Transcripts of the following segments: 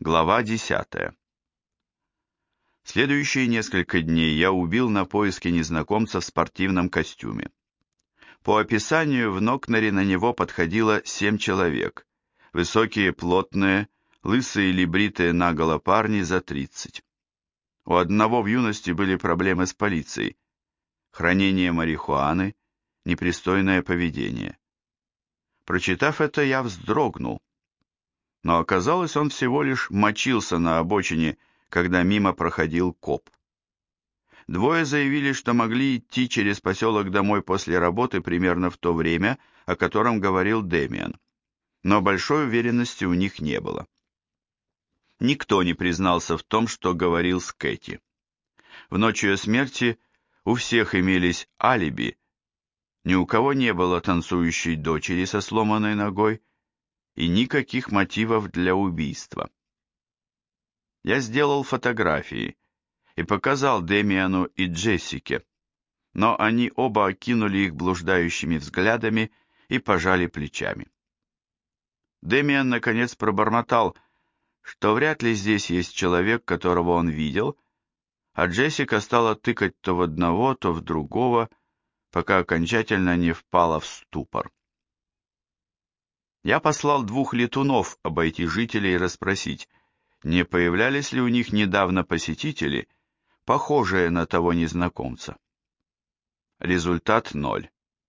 Глава 10. Следующие несколько дней я убил на поиски незнакомца в спортивном костюме. По описанию в Нокнере на него подходило 7 человек. Высокие, плотные, лысые или бритые наголо парни за 30. У одного в юности были проблемы с полицией. Хранение марихуаны, непристойное поведение. Прочитав это, я вздрогнул. Но оказалось, он всего лишь мочился на обочине, когда мимо проходил коп. Двое заявили, что могли идти через поселок домой после работы примерно в то время, о котором говорил Дэмиан, но большой уверенности у них не было. Никто не признался в том, что говорил с Кэти. В ночь ее смерти у всех имелись алиби, ни у кого не было танцующей дочери со сломанной ногой и никаких мотивов для убийства. Я сделал фотографии и показал Дэмиану и Джессике, но они оба окинули их блуждающими взглядами и пожали плечами. Дэмиан наконец пробормотал, что вряд ли здесь есть человек, которого он видел, а Джессика стала тыкать то в одного, то в другого, пока окончательно не впала в ступор. Я послал 2 летунов обойти жителей и расспросить, не появлялись ли у них недавно посетители, похожие на того незнакомца. Результат 0.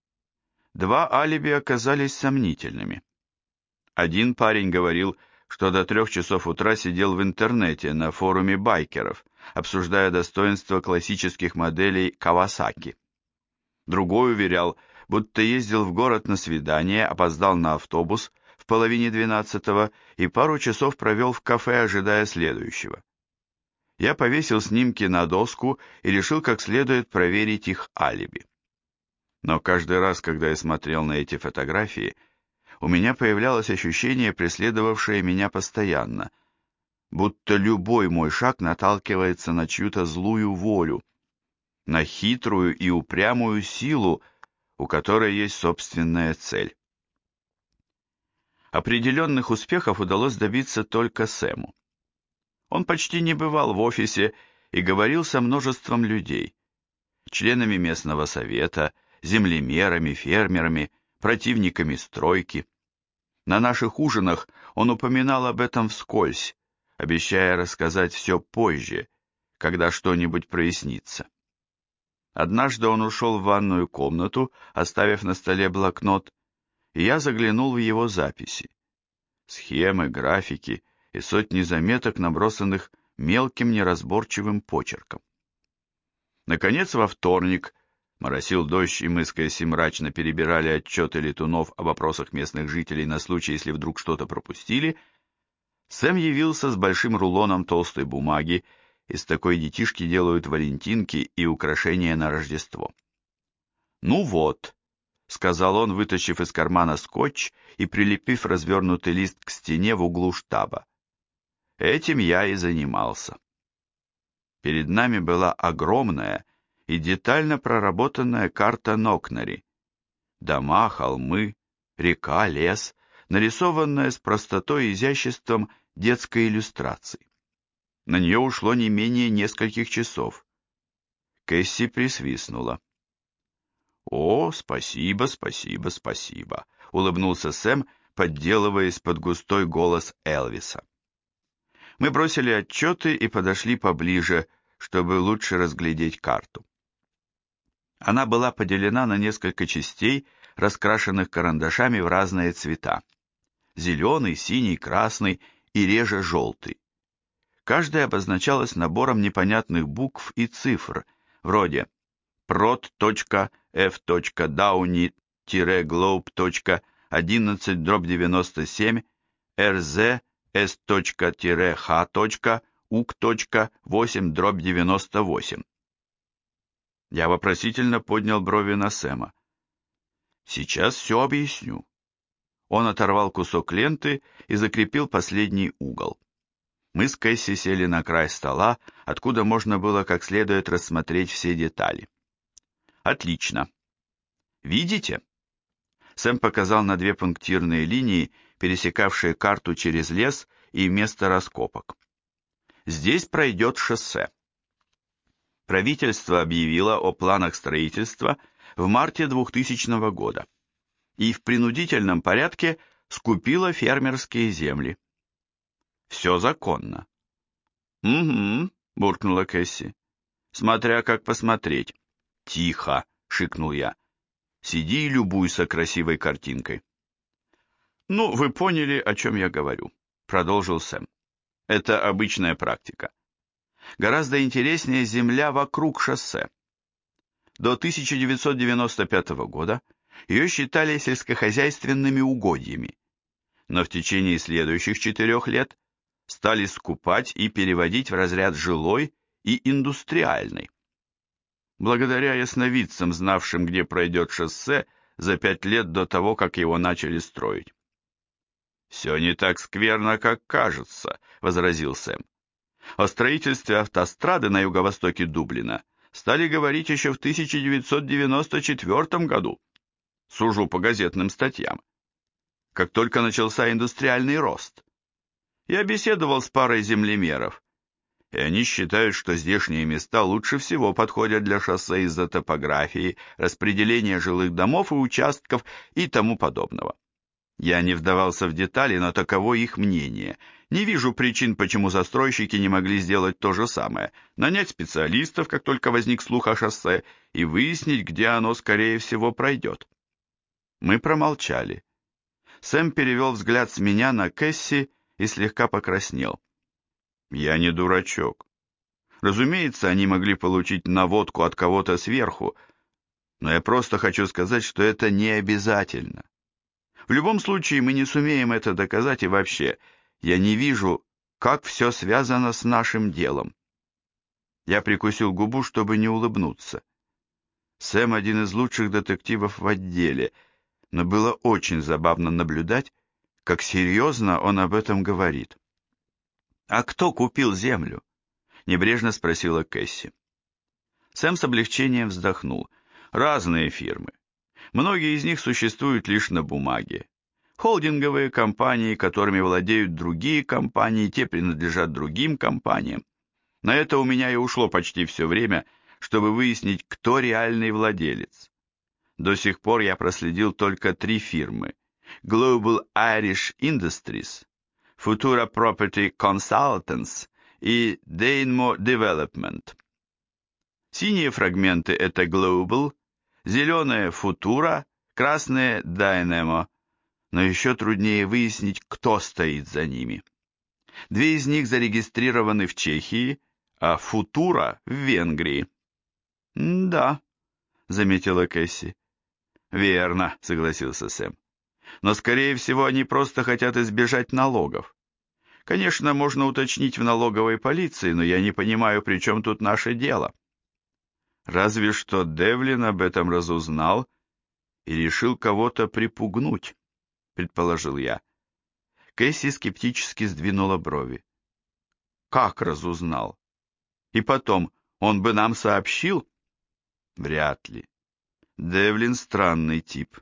2 алиби оказались сомнительными. Один парень говорил, что до 3 часов утра сидел в интернете на форуме байкеров, обсуждая достоинства классических моделей Кавасаки. Другой уверял, будто ездил в город на свидание, опоздал на автобус в половине 12 и пару часов провел в кафе, ожидая следующего. Я повесил снимки на доску и решил как следует проверить их алиби. Но каждый раз, когда я смотрел на эти фотографии, у меня появлялось ощущение, преследовавшее меня постоянно, будто любой мой шаг наталкивается на чью-то злую волю, на хитрую и упрямую силу, у которой есть собственная цель. Определенных успехов удалось добиться только Сэму. Он почти не бывал в офисе и говорил со множеством людей, членами местного совета, землемерами, фермерами, противниками стройки. На наших ужинах он упоминал об этом вскользь, обещая рассказать все позже, когда что-нибудь прояснится. Однажды он ушел в ванную комнату, оставив на столе блокнот, и я заглянул в его записи. Схемы, графики и сотни заметок, набросанных мелким неразборчивым почерком. Наконец, во вторник, моросил дождь, и мы с Кэсси мрачно перебирали отчеты летунов об опросах местных жителей на случай, если вдруг что-то пропустили, Сэм явился с большим рулоном толстой бумаги. Из такой детишки делают валентинки и украшения на Рождество. «Ну вот», — сказал он, вытащив из кармана скотч и прилепив развернутый лист к стене в углу штаба. «Этим я и занимался». Перед нами была огромная и детально проработанная карта Нокнери. Дома, холмы, река, лес, нарисованная с простотой и изяществом детской иллюстрации. На нее ушло не менее нескольких часов. Кэсси присвистнула. «О, спасибо, спасибо, спасибо», — улыбнулся Сэм, подделываясь под густой голос Элвиса. Мы бросили отчеты и подошли поближе, чтобы лучше разглядеть карту. Она была поделена на несколько частей, раскрашенных карандашами в разные цвета. Зеленый, синий, красный и реже желтый. Каждая обозначалась набором непонятных букв и цифр, вроде prot.f.downey-globe.11/97 rz.s.h.uk.8/98. Я вопросительно поднял брови на Сэма. «Сейчас все объясню». Он оторвал кусок ленты и закрепил последний угол. Мы с Кэсси сели на край стола, откуда можно было как следует рассмотреть все детали. «Отлично. Видите?» Сэм показал на 2 пунктирные линии, пересекавшие карту через лес и место раскопок. Здесь пройдет шоссе. Правительство объявило о планах строительства в марте 2000 года и в принудительном порядке скупило фермерские земли. Все законно. «Угу», — буркнула Кэсси. «Смотря как посмотреть». «Тихо», — шикнул я. «Сиди и любуйся красивой картинкой». «Ну, вы поняли, о чем я говорю», — продолжил Сэм. «Это обычная практика. Гораздо интереснее земля вокруг шоссе. До 1995 года ее считали сельскохозяйственными угодьями, но в течение следующих 4 лет стали скупать и переводить в разряд жилой и индустриальной. Благодаря ясновидцам, знавшим, где пройдет шоссе, за 5 лет до того, как его начали строить. «Все не так скверно, как кажется», — возразил Сэм. О строительстве автострады на юго-востоке Дублина стали говорить еще в 1994 году. Сужу по газетным статьям. Как только начался индустриальный рост. Я беседовал с парой землемеров, и они считают, что здешние места лучше всего подходят для шоссе из-за топографии, распределения жилых домов и участков и тому подобного. Я не вдавался в детали, но таково их мнение. Не вижу причин, почему застройщики не могли сделать то же самое, нанять специалистов, как только возник слух о шоссе, и выяснить, где оно, скорее всего, пройдет. Мы промолчали. Сэм перевел взгляд с меня на Кэсси и слегка покраснел. Я не дурачок. Разумеется, они могли получить наводку от кого-то сверху, но я просто хочу сказать, что это не обязательно. В любом случае, мы не сумеем это доказать, и вообще, я не вижу, как все связано с нашим делом. Я прикусил губу, чтобы не улыбнуться. Сэм один из лучших детективов в отделе, но было очень забавно наблюдать, как серьезно он об этом говорит. «А кто купил землю?» — небрежно спросила Кэсси. Сэм с облегчением вздохнул. «Разные фирмы. Многие из них существуют лишь на бумаге. Холдинговые компании, которыми владеют другие компании, те принадлежат другим компаниям. На это у меня и ушло почти все время, чтобы выяснить, кто реальный владелец. До сих пор я проследил только 3 фирмы: Global Irish Industries, Futura Property Consultants и Dainmo Development. Синие фрагменты – это Global, зеленые – Futura, красные – Dynamo, но еще труднее выяснить, кто стоит за ними. 2 из них зарегистрированы в Чехии, а Futura – в Венгрии. «Да», — заметила Кэсси. «Верно», — согласился Сэм. «Но, скорее всего, они просто хотят избежать налогов. Конечно, можно уточнить в налоговой полиции, но я не понимаю, при чем тут наше дело». Разве что Девлин об этом разузнал и решил кого-то припугнуть, предположил я. Кэсси скептически сдвинула брови. Как разузнал? И потом, он бы нам сообщил? Вряд ли. Девлин странный тип.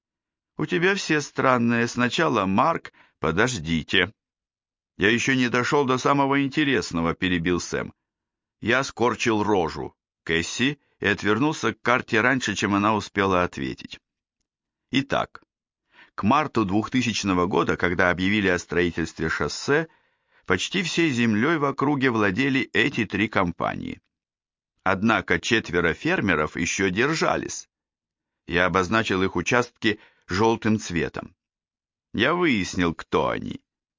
У тебя все странные. Сначала Марк... Подождите. Я еще не дошел до самого интересного, перебил Сэм. Я скорчил рожу Кэсси и отвернулся к карте раньше, чем она успела ответить. Итак, к марту 2000 года, когда объявили о строительстве шоссе, почти всей землей в округе владели эти 3 компании. Однако 4 фермеров еще держались. Я обозначил их участки желтым цветом. Я выяснил, кто они.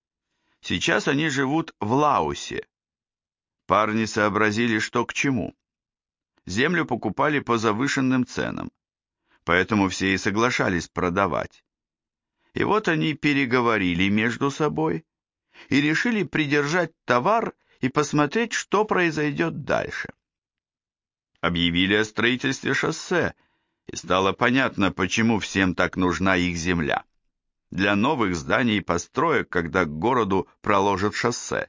Сейчас они живут в Лаусе. Парни сообразили, что к чему. Землю покупали по завышенным ценам, поэтому все и соглашались продавать. И вот они переговорили между собой и решили придержать товар и посмотреть, что произойдет дальше. Объявили о строительстве шоссе, и стало понятно, почему всем так нужна их земля. Для новых зданий и построек, когда к городу проложат шоссе.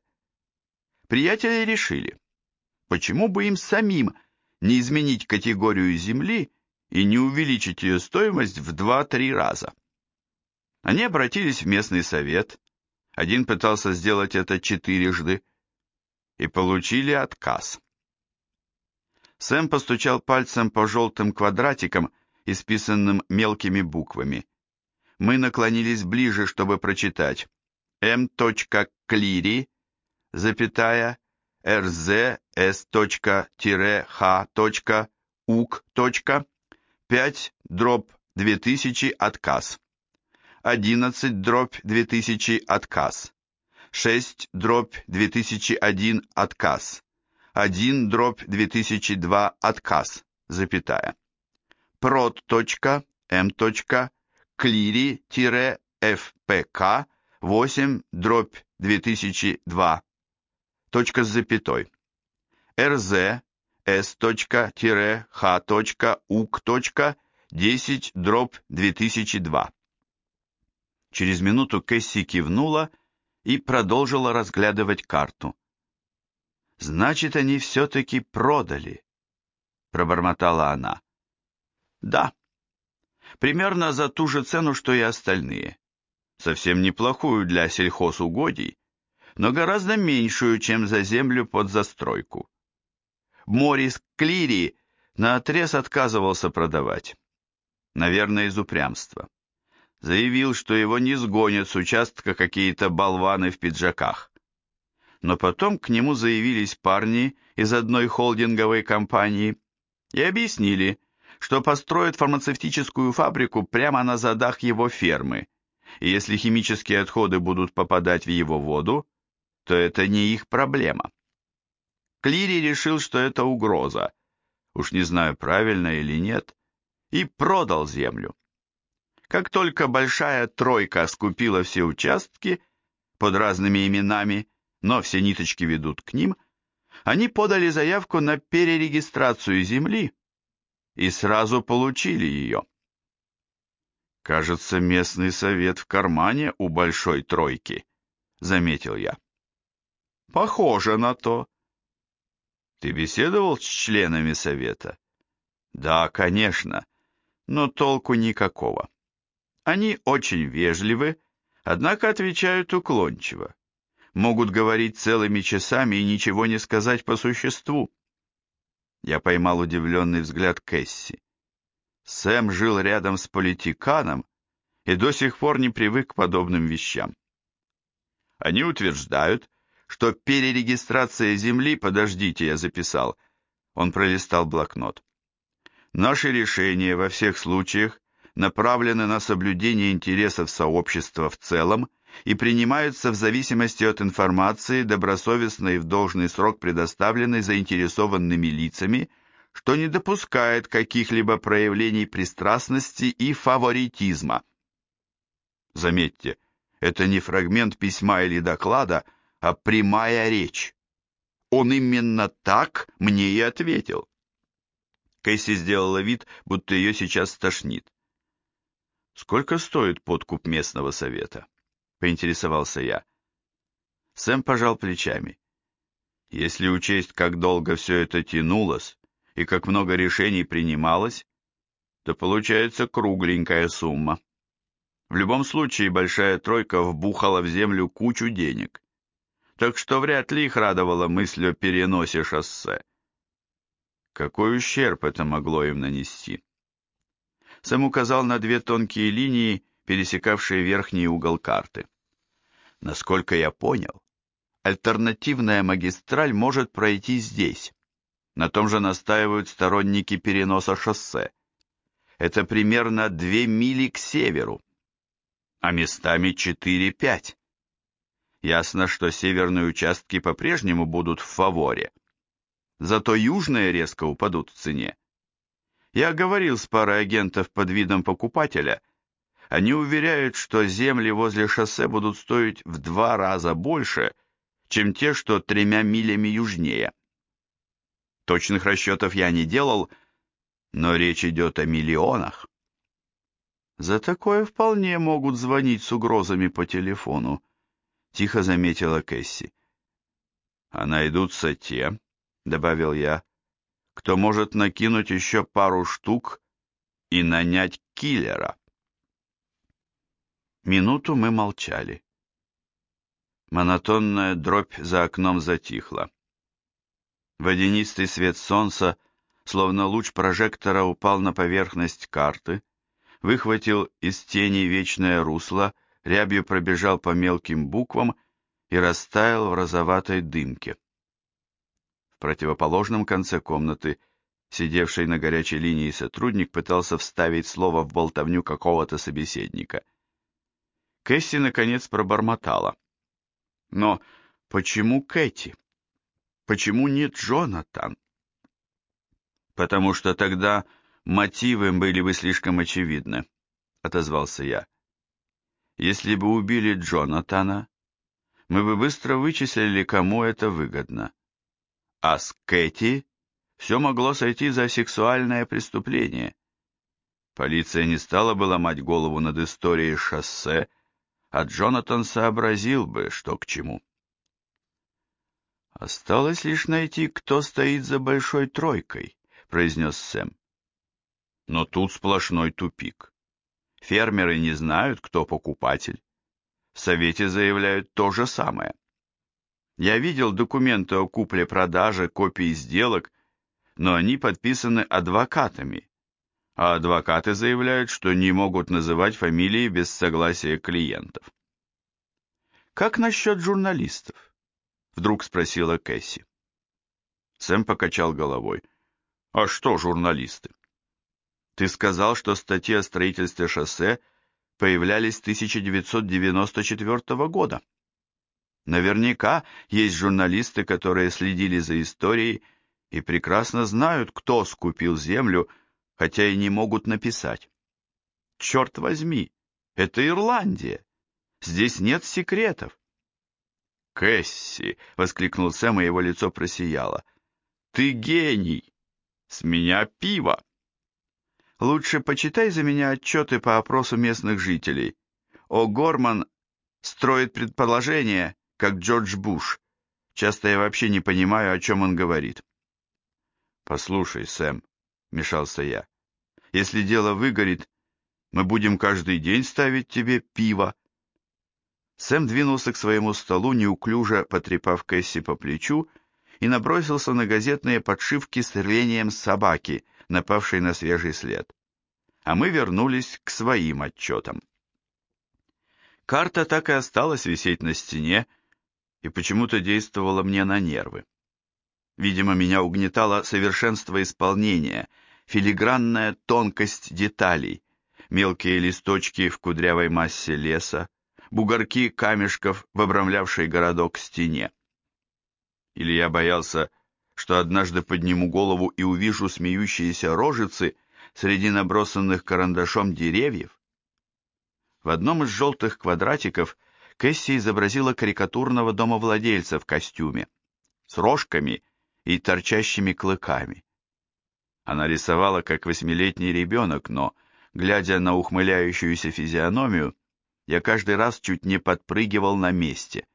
Приятели решили, почему бы им самим не изменить категорию земли и не увеличить ее стоимость в 2-3 раза. Они обратились в местный совет, Один пытался сделать это 4 и получили отказ. Сэм постучал пальцем по желтым квадратикам, исписанным мелкими буквами. Мы наклонились ближе, чтобы прочитать. M.Cleary, запятая, RZS.H.UC. 5/2000 отказ. 11/2000 отказ. 6/2001 отказ. 1/2002 отказ, запятая. Prod.M.Cleary-FPK 8/2002. Точка с запятой. RZ S.H.UC. 10/2002. Через минуту Кэсси кивнула и продолжила разглядывать карту. «Значит, они все-таки продали», — пробормотала она. «Да, примерно за ту же цену, что и остальные. Совсем неплохую для сельхозугодий, но гораздо меньшую, чем за землю под застройку. Морис Клири наотрез отказывался продавать. Наверное, из упрямства. Заявил, что его не сгонят с участка какие-то болваны в пиджаках. Но потом к нему заявились парни из одной холдинговой компании и объяснили, что построят фармацевтическую фабрику прямо на задах его фермы, и если химические отходы будут попадать в его воду, то это не их проблема. Клири решил, что это угроза, уж не знаю, правильно или нет, и продал землю. Как только большая тройка скупила все участки под разными именами, но все ниточки ведут к ним, они подали заявку на перерегистрацию земли и сразу получили ее. «Кажется, местный совет в кармане у большой тройки», — заметил я. «Похоже на то». «Ты беседовал с членами совета?» «Да, конечно, но толку никакого. Они очень вежливы, однако отвечают уклончиво. Могут говорить целыми часами и ничего не сказать по существу». Я поймал удивленный взгляд Кэсси. Сэм жил рядом с политиканом и до сих пор не привык к подобным вещам. Они утверждают, что перерегистрация земли, подождите, я записал, он пролистал блокнот. Наши решения во всех случаях направлены на соблюдение интересов сообщества в целом и принимаются в зависимости от информации, добросовестно и в должный срок предоставленной заинтересованными лицами, что не допускает каких-либо проявлений пристрастности и фаворитизма. Заметьте, это не фрагмент письма или доклада, а прямая речь. Он именно так мне и ответил. Кэсси сделала вид, будто ее сейчас стошнит. «Сколько стоит подкуп местного совета?» — поинтересовался я. Сэм пожал плечами. «Если учесть, как долго все это тянулось и как много решений принималось, то получается кругленькая сумма. В любом случае, большая тройка вбухала в землю кучу денег, так что вряд ли их радовала мысль о переносе шоссе. Какой ущерб это могло им нанести?» Сэм указал на 2 тонкие линии, пересекавшие верхний угол карты. Насколько я понял, альтернативная магистраль может пройти здесь. На том же настаивают сторонники переноса шоссе. Это примерно 2 мили к северу, а местами 4-5. Ясно, что северные участки по-прежнему будут в фаворе. Зато южные резко упадут в цене. Я говорил с парой агентов под видом покупателя. Они уверяют, что земли возле шоссе будут стоить в 2 раза больше, чем те, что 3 милями южнее. Точных расчетов я не делал, но речь идет о миллионах. За такое вполне могут звонить с угрозами по телефону, тихо заметила Кэсси. А найдутся те, добавил я, кто может накинуть еще пару штук и нанять киллера. Минуту мы молчали. Монотонная дробь за окном затихла. Водянистый свет солнца, словно луч прожектора, упал на поверхность карты, выхватил из тени вечное русло, рябью пробежал по мелким буквам и растаял в розоватой дымке. В противоположном конце комнаты сидевший на горячей линии сотрудник пытался вставить слово в болтовню какого-то собеседника. Кэсси наконец пробормотала. Но почему Кэти? Почему не Джонатан? Потому что тогда мотивы были бы слишком очевидны, отозвался я. Если бы убили Джонатана, мы бы быстро вычислили, кому это выгодно. А с Кэти все могло сойти за сексуальное преступление. Полиция не стала бы ломать голову над историей шоссе, а Джонатан сообразил бы, что к чему. «Осталось лишь найти, кто стоит за большой тройкой», — произнес Сэм. Но тут сплошной тупик. Фермеры не знают, кто покупатель. В совете заявляют то же самое. Я видел документы о купле-продаже, копии сделок, но они подписаны адвокатами, а адвокаты заявляют, что не могут называть фамилии без согласия клиентов. «Как насчет журналистов?» — вдруг спросила Кэсси. Сэм покачал головой. «А что журналисты? Ты сказал, что статьи о строительстве шоссе появлялись с 1994 года. Наверняка есть журналисты, которые следили за историей и прекрасно знают, кто скупил землю, хотя и не могут написать. Черт возьми, это Ирландия. Здесь нет секретов». «Кэсси!» — воскликнул Сэм, и его лицо просияло. «Ты гений! С меня пиво!» «Лучше почитай за меня отчеты по опросу местных жителей. О'Горман строит предположения, как Джордж Буш. Часто я вообще не понимаю, о чем он говорит». «Послушай, Сэм», — вмешался я, — «если дело выгорит, мы будем каждый день ставить тебе пиво». Сэм двинулся к своему столу, неуклюже потрепав Кэсси по плечу, и набросился на газетные подшивки с рвением собаки, напавшей на свежий след. А мы вернулись к своим отчетам. Карта так и осталась висеть на стене и почему-то действовала мне на нервы. Видимо, меня угнетало совершенство исполнения, филигранная тонкость деталей, мелкие листочки в кудрявой массе леса, бугорки камешков в обрамлявшей городок стене. Или я боялся, что однажды подниму голову и увижу смеющиеся рожицы среди набросанных карандашом деревьев? В одном из желтых квадратиков Кэсси изобразила карикатурного домовладельца в костюме, с рожками и торчащими клыками. Она рисовала, как 8-летний ребенок, но, глядя на ухмыляющуюся физиономию, я каждый раз чуть не подпрыгивал на месте.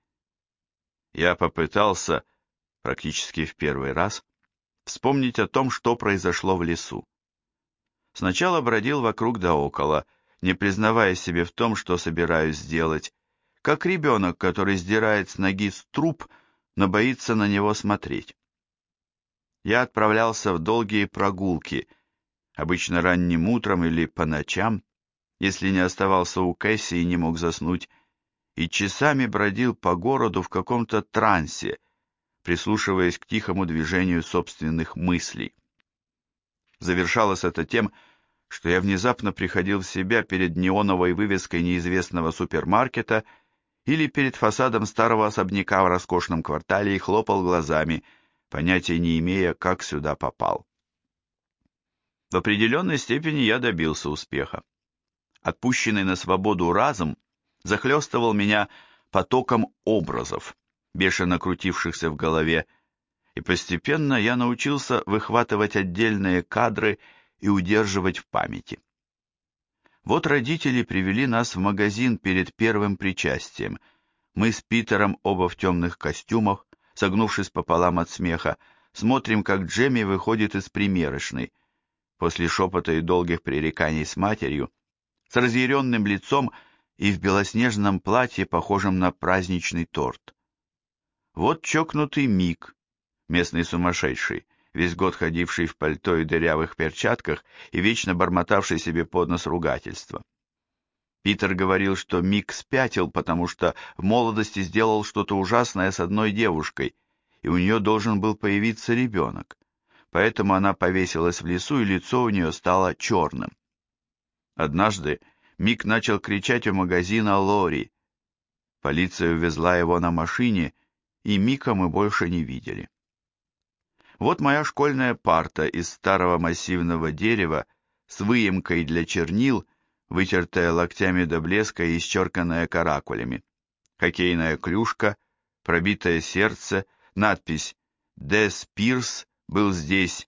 Я попытался, практически в первый раз, вспомнить о том, что произошло в лесу. Сначала бродил вокруг да около, не признавая себе в том, что собираюсь сделать, как ребенок, который сдирает с ноги струп, но боится на него смотреть. Я отправлялся в долгие прогулки, обычно ранним утром или по ночам, если не оставался у Кэсси и не мог заснуть, и часами бродил по городу в каком-то трансе, прислушиваясь к тихому движению собственных мыслей. Завершалось это тем, что я внезапно приходил в себя перед неоновой вывеской неизвестного супермаркета или перед фасадом старого особняка в роскошном квартале и хлопал глазами, понятия не имея, как сюда попал. В определенной степени я добился успеха. Отпущенный на свободу разум захлестывал меня потоком образов, бешено крутившихся в голове, и постепенно я научился выхватывать отдельные кадры и удерживать в памяти. Вот родители привели нас в магазин перед первым причастием. Мы с Питером, оба в темных костюмах, согнувшись пополам от смеха, смотрим, как Джемми выходит из примерочной, после шепота и долгих пререканий с матерью, с разъяренным лицом и в белоснежном платье, похожем на праздничный торт. Вот чокнутый Мик, местный сумасшедший, весь год ходивший в пальто и дырявых перчатках и вечно бормотавший себе под нос ругательства. Питер говорил, что Мик спятил, потому что в молодости сделал что-то ужасное с одной девушкой, и у нее должен был появиться ребенок. Поэтому она повесилась в лесу, и лицо у нее стало черным. Однажды Мик начал кричать у магазина «Лори». Полиция увезла его на машине, и Мика мы больше не видели. Вот моя школьная парта из старого массивного дерева с выемкой для чернил, вытертая локтями до блеска и исчерканная каракулями. Хоккейная клюшка, пробитое сердце, надпись «Дес Пирс был здесь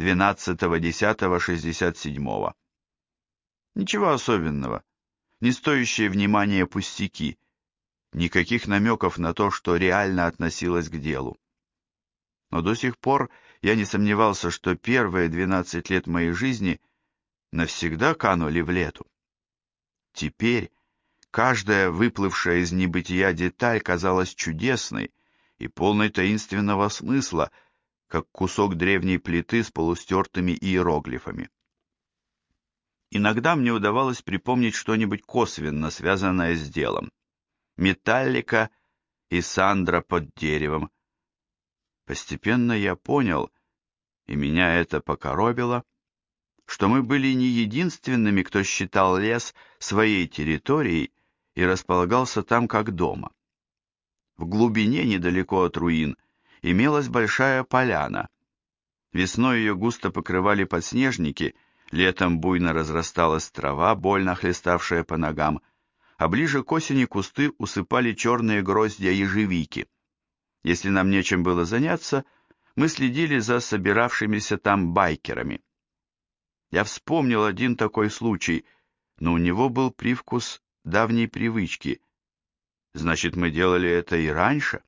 12.10.67». Ничего особенного, не стоящие внимания пустяки, никаких намеков на то, что реально относилось к делу. Но до сих пор я не сомневался, что первые 12 лет моей жизни навсегда канули в лету. Теперь каждая выплывшая из небытия деталь казалась чудесной и полной таинственного смысла, как кусок древней плиты с полустертыми иероглифами. Иногда мне удавалось припомнить что-нибудь косвенно связанное с делом. Металлика и Сандра под деревом. Постепенно я понял, и меня это покоробило, что мы были не единственными, кто считал лес своей территорией и располагался там как дома. В глубине, недалеко от руин, имелась большая поляна. Весной ее густо покрывали подснежники, летом буйно разрасталась трава, больно хлеставшая по ногам, а ближе к осени кусты усыпали черные гроздья ежевики. Если нам нечем было заняться, мы следили за собиравшимися там байкерами. Я вспомнил один такой случай, но у него был привкус давней привычки. Значит, мы делали это и раньше?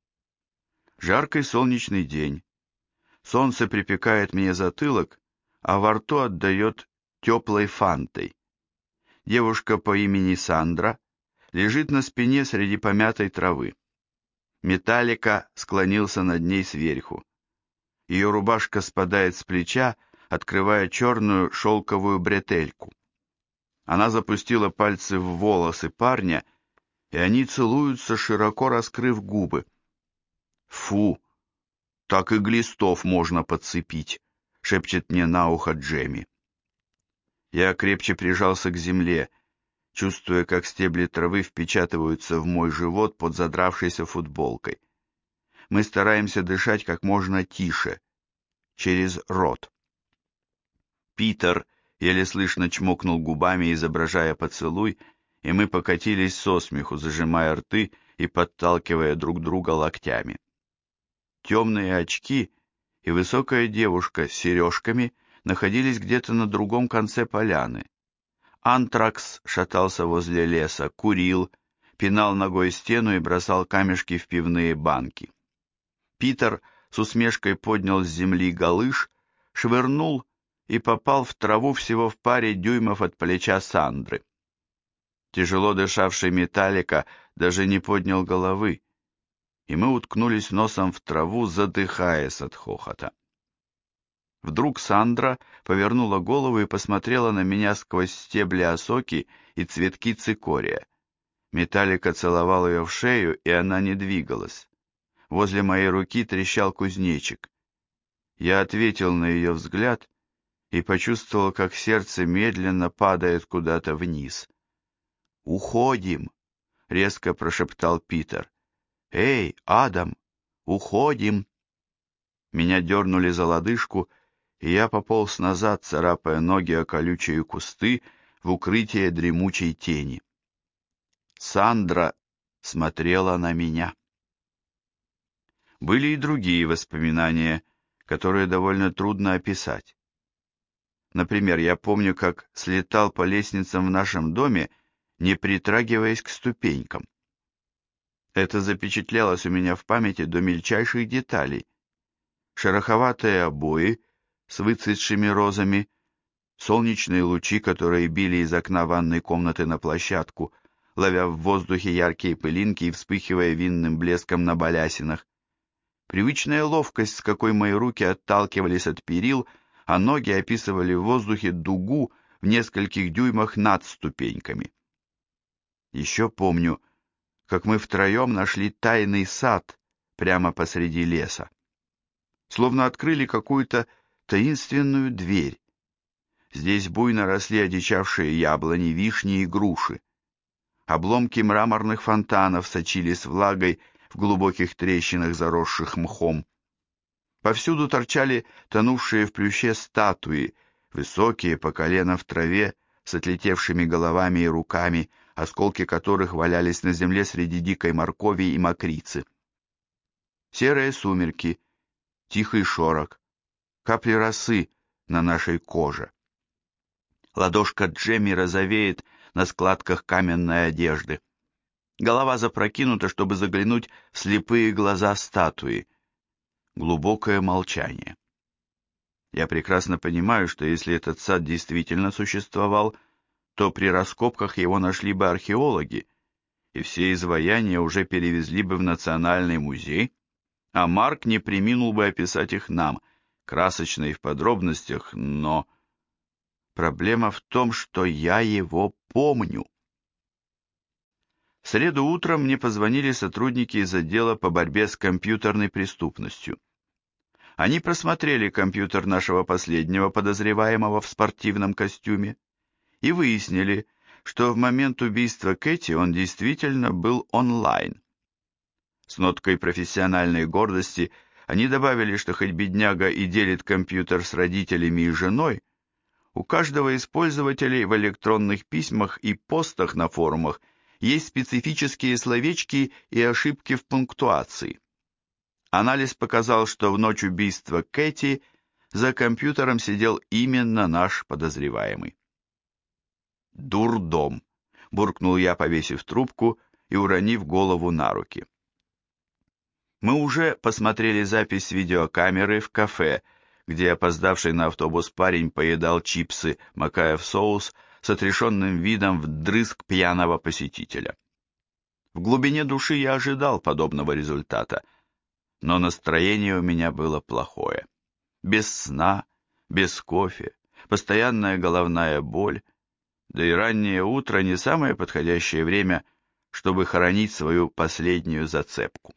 Жаркий солнечный день. Солнце припекает мне затылок, а во рту отдает теплой фантой. Девушка по имени Сандра лежит на спине среди помятой травы. Металлика склонился над ней сверху. Ее рубашка спадает с плеча, открывая черную шелковую бретельку. Она запустила пальцы в волосы парня, и они целуются, широко раскрыв губы. «Фу, так и глистов можно подцепить», — шепчет мне на ухо Джемми. Я крепче прижался к земле, чувствуя, как стебли травы впечатываются в мой живот под задравшейся футболкой. Мы стараемся дышать как можно тише, через рот. Питер еле слышно чмокнул губами, изображая поцелуй, и мы покатились со смеху, зажимая рты и подталкивая друг друга локтями. Темные очки и высокая девушка с сережками находились где-то на другом конце поляны. Антракс шатался возле леса, курил, пинал ногой стену и бросал камешки в пивные банки. Питер с усмешкой поднял с земли галыш, швырнул и попал в траву всего в паре дюймов от плеча Сандры. Тяжело дышавший Металлика даже не поднял головы, и мы уткнулись носом в траву, задыхаясь от хохота. Вдруг Сандра повернула голову и посмотрела на меня сквозь стебли осоки и цветки цикория. Металлика целовал ее в шею, и она не двигалась. Возле моей руки трещал кузнечик. Я ответил на ее взгляд и почувствовал, как сердце медленно падает куда-то вниз. «Уходим!» — резко прошептал Питер. «Эй, Адам, уходим!» Меня дернули за лодыжку, и я пополз назад, царапая ноги о колючие кусты в укрытие дремучей тени. Сандра смотрела на меня. Были и другие воспоминания, которые довольно трудно описать. Например, я помню, как слетал по лестницам в нашем доме, не притрагиваясь к ступенькам. Это запечатлелось у меня в памяти до мельчайших деталей. Шероховатые обои с выцветшими розами, солнечные лучи, которые били из окна ванной комнаты на площадку, ловя в воздухе яркие пылинки и вспыхивая винным блеском на балясинах, Привычная ловкость, с какой мои руки отталкивались от перил, а ноги описывали в воздухе дугу в нескольких дюймах над ступеньками. Еще помню, как мы втроем нашли тайный сад прямо посреди леса. Словно открыли какую-то таинственную дверь. Здесь буйно росли одичавшие яблони, вишни и груши. Обломки мраморных фонтанов сочились влагой в глубоких трещинах, заросших мхом. Повсюду торчали тонувшие в плюще статуи, высокие по колено в траве, с отлетевшими головами и руками, осколки которых валялись на земле среди дикой моркови и мокрицы. Серые сумерки, тихий шорох, капли росы на нашей коже. Ладошка Джемми розовеет на складках каменной одежды. Голова запрокинута, чтобы заглянуть в слепые глаза статуи. Глубокое молчание. Я прекрасно понимаю, что если этот сад действительно существовал, то при раскопках его нашли бы археологи, и все изваяния уже перевезли бы в Национальный музей, а Марк не преминул бы описать их нам, красочно и в подробностях, но... Проблема в том, что я его помню. В среду утром мне позвонили сотрудники из отдела по борьбе с компьютерной преступностью. Они просмотрели компьютер нашего последнего подозреваемого в спортивном костюме и выяснили, что в момент убийства Кэти он действительно был онлайн. С ноткой профессиональной гордости они добавили, что хоть бедняга и делит компьютер с родителями и женой, у каждого из пользователей в электронных письмах и постах на форумах есть специфические словечки и ошибки в пунктуации. Анализ показал, что в ночь убийства Кэти за компьютером сидел именно наш подозреваемый. «Дурдом», — буркнул я, повесив трубку и уронив голову на руки. Мы уже посмотрели запись с видеокамеры в кафе, где опоздавший на автобус парень поедал чипсы, макая в соус, с отрешенным видом вдрызг пьяного посетителя. В глубине души я ожидал подобного результата, но настроение у меня было плохое. Без сна, без кофе, постоянная головная боль, да и раннее утро не самое подходящее время, чтобы хоронить свою последнюю зацепку.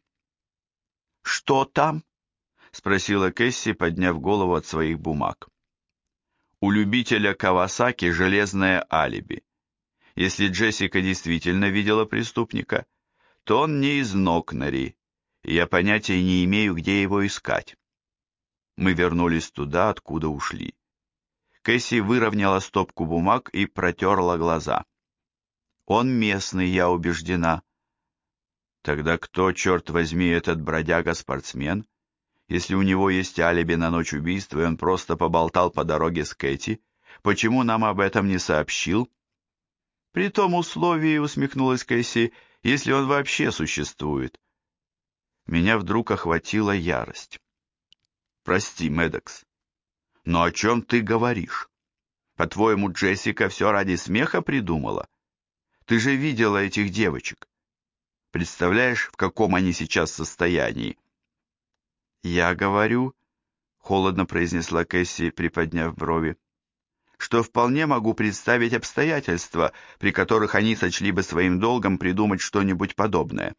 «Что там?» — спросила Кэсси, подняв голову от своих бумаг. У любителя Кавасаки железное алиби. Если Джессика действительно видела преступника, то он не из Нокнари, и я понятия не имею, где его искать. Мы вернулись туда, откуда ушли. Кэсси выровняла стопку бумаг и протерла глаза. Он местный, я убеждена. Тогда кто, черт возьми, этот бродяга-спортсмен? Если у него есть алиби на ночь убийства, и он просто поболтал по дороге с Кэти, почему нам об этом не сообщил? При том условии, усмехнулась Кэсси, если он вообще существует. Меня вдруг охватила ярость. Прости, Мэддокс, но о чем ты говоришь? По-твоему, Джессика все ради смеха придумала? Ты же видела этих девочек. Представляешь, в каком они сейчас состоянии? Я говорю, холодно произнесла Кэсси, приподняв брови, что вполне могу представить обстоятельства, при которых они сочли бы своим долгом придумать что-нибудь подобное.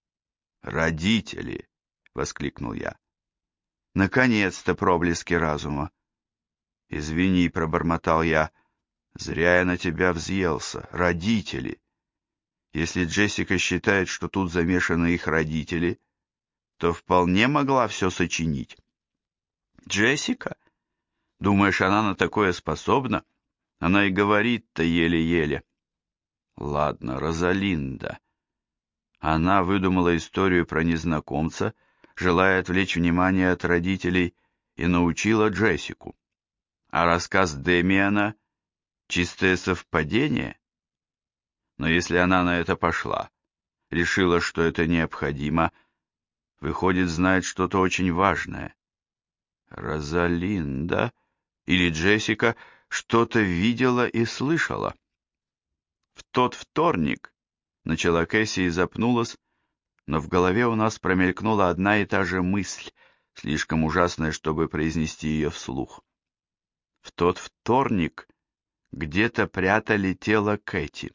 «Родители!» — воскликнул я. «Наконец-то проблески разума!» «Извини», — пробормотал я, — «зря я на тебя взъелся. Родители!» Если Джессика считает, что тут замешаны их родители, то вполне могла все сочинить. Джессика? Думаешь, она на такое способна? Она и говорит-то еле-еле. Ладно, Розалинда. Она выдумала историю про незнакомца, желая отвлечь внимание от родителей, и научила Джессику. А рассказ Демиана — чистое совпадение? Но если она на это пошла, решила, что это необходимо, выходит, знает что-то очень важное. Розалинда или Джессика что-то видела и слышала. В тот вторник, начала Кэсси и запнулась, но в голове у нас промелькнула одна и та же мысль, слишком ужасная, чтобы произнести ее вслух. В тот вторник где-то прятали тело Кэти.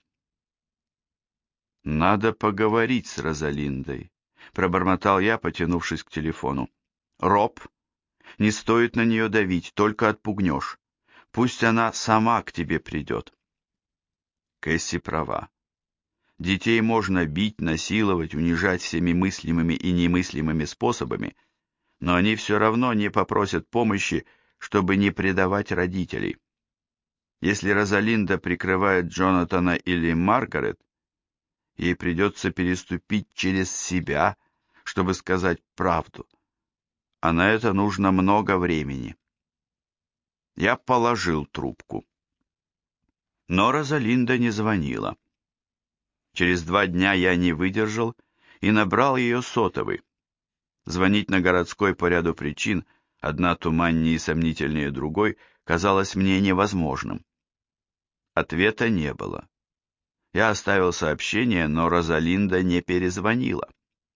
«Надо поговорить с Розалиндой», — пробормотал я, потянувшись к телефону. «Роб, не стоит на нее давить, только отпугнешь. Пусть она сама к тебе придет». Кэсси права. Детей можно бить, насиловать, унижать всеми мыслимыми и немыслимыми способами, но они все равно не попросят помощи, чтобы не предавать родителей. Если Розалинда прикрывает Джонатана или Маргарет, ей придется переступить через себя, чтобы сказать правду. А на это нужно много времени. Я положил трубку. Но Розалинда не звонила. Через 2 дня я не выдержал и набрал ее сотовый. Звонить на городской по ряду причин, одна туманнее и сомнительнее другой, казалось мне невозможным. Ответа не было. Я оставил сообщение, но Розалинда не перезвонила.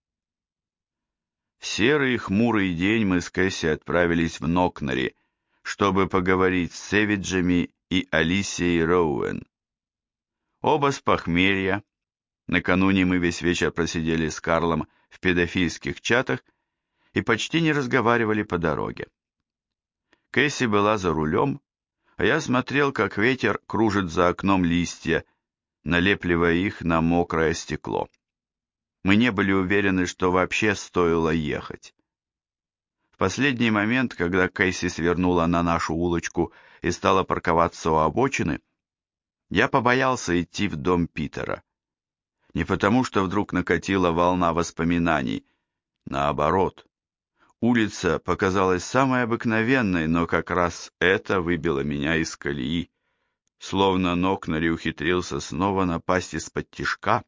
В серый хмурый день мы с Кэсси отправились в Нокнери, чтобы поговорить с Сэвиджами и Алисией Роуэн. Оба с похмелья. Накануне мы весь вечер просидели с Карлом в педофильских чатах и почти не разговаривали по дороге. Кэсси была за рулем, а я смотрел, как ветер кружит за окном листья, налепливая их на мокрое стекло. Мы не были уверены, что вообще стоило ехать. В последний момент, когда Кэсси свернула на нашу улочку и стала парковаться у обочины, я побоялся идти в дом Питера. Не потому, что вдруг накатила волна воспоминаний. Наоборот. Улица показалась самой обыкновенной, но как раз это выбило меня из колеи. Словно Нокнери ухитрился снова напасть из-под тишка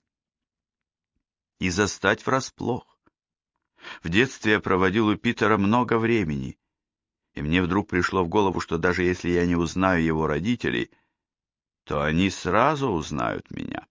и застать врасплох. В детстве я проводил у Питера много времени, и мне вдруг пришло в голову, что даже если я не узнаю его родителей, то они сразу узнают меня.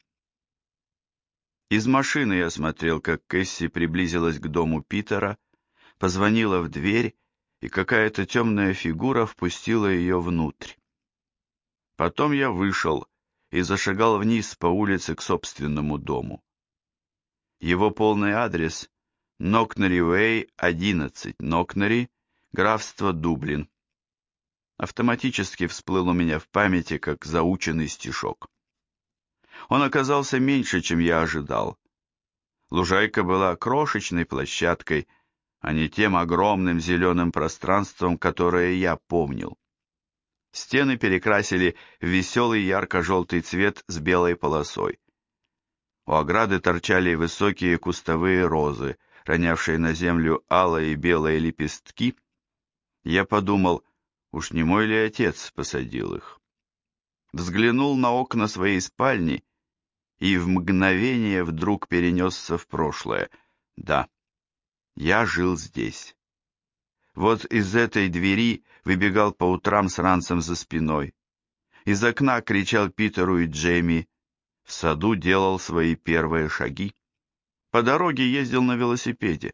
Из машины я смотрел, как Кэсси приблизилась к дому Питера, позвонила в дверь, и какая-то темная фигура впустила ее внутрь. Потом я вышел и зашагал вниз по улице к собственному дому. Его полный адрес — Нокнери-Уэй, 11, Нокнери, графство Дублин. Автоматически всплыл у меня в памяти, как заученный стишок. Он оказался меньше, чем я ожидал. Лужайка была крошечной площадкой, а не тем огромным зеленым пространством, которое я помнил. Стены перекрасили в веселый ярко-желтый цвет с белой полосой. У ограды торчали высокие кустовые розы, ронявшие на землю алые и белые лепестки. Я подумал, уж не мой ли отец посадил их. Взглянул на окна своей спальни и в мгновение вдруг перенесся в прошлое. Да, я жил здесь. Вот из этой двери выбегал по утрам с ранцем за спиной. Из окна кричал Питеру и Джейми. В саду делал свои первые шаги. По дороге ездил на велосипеде.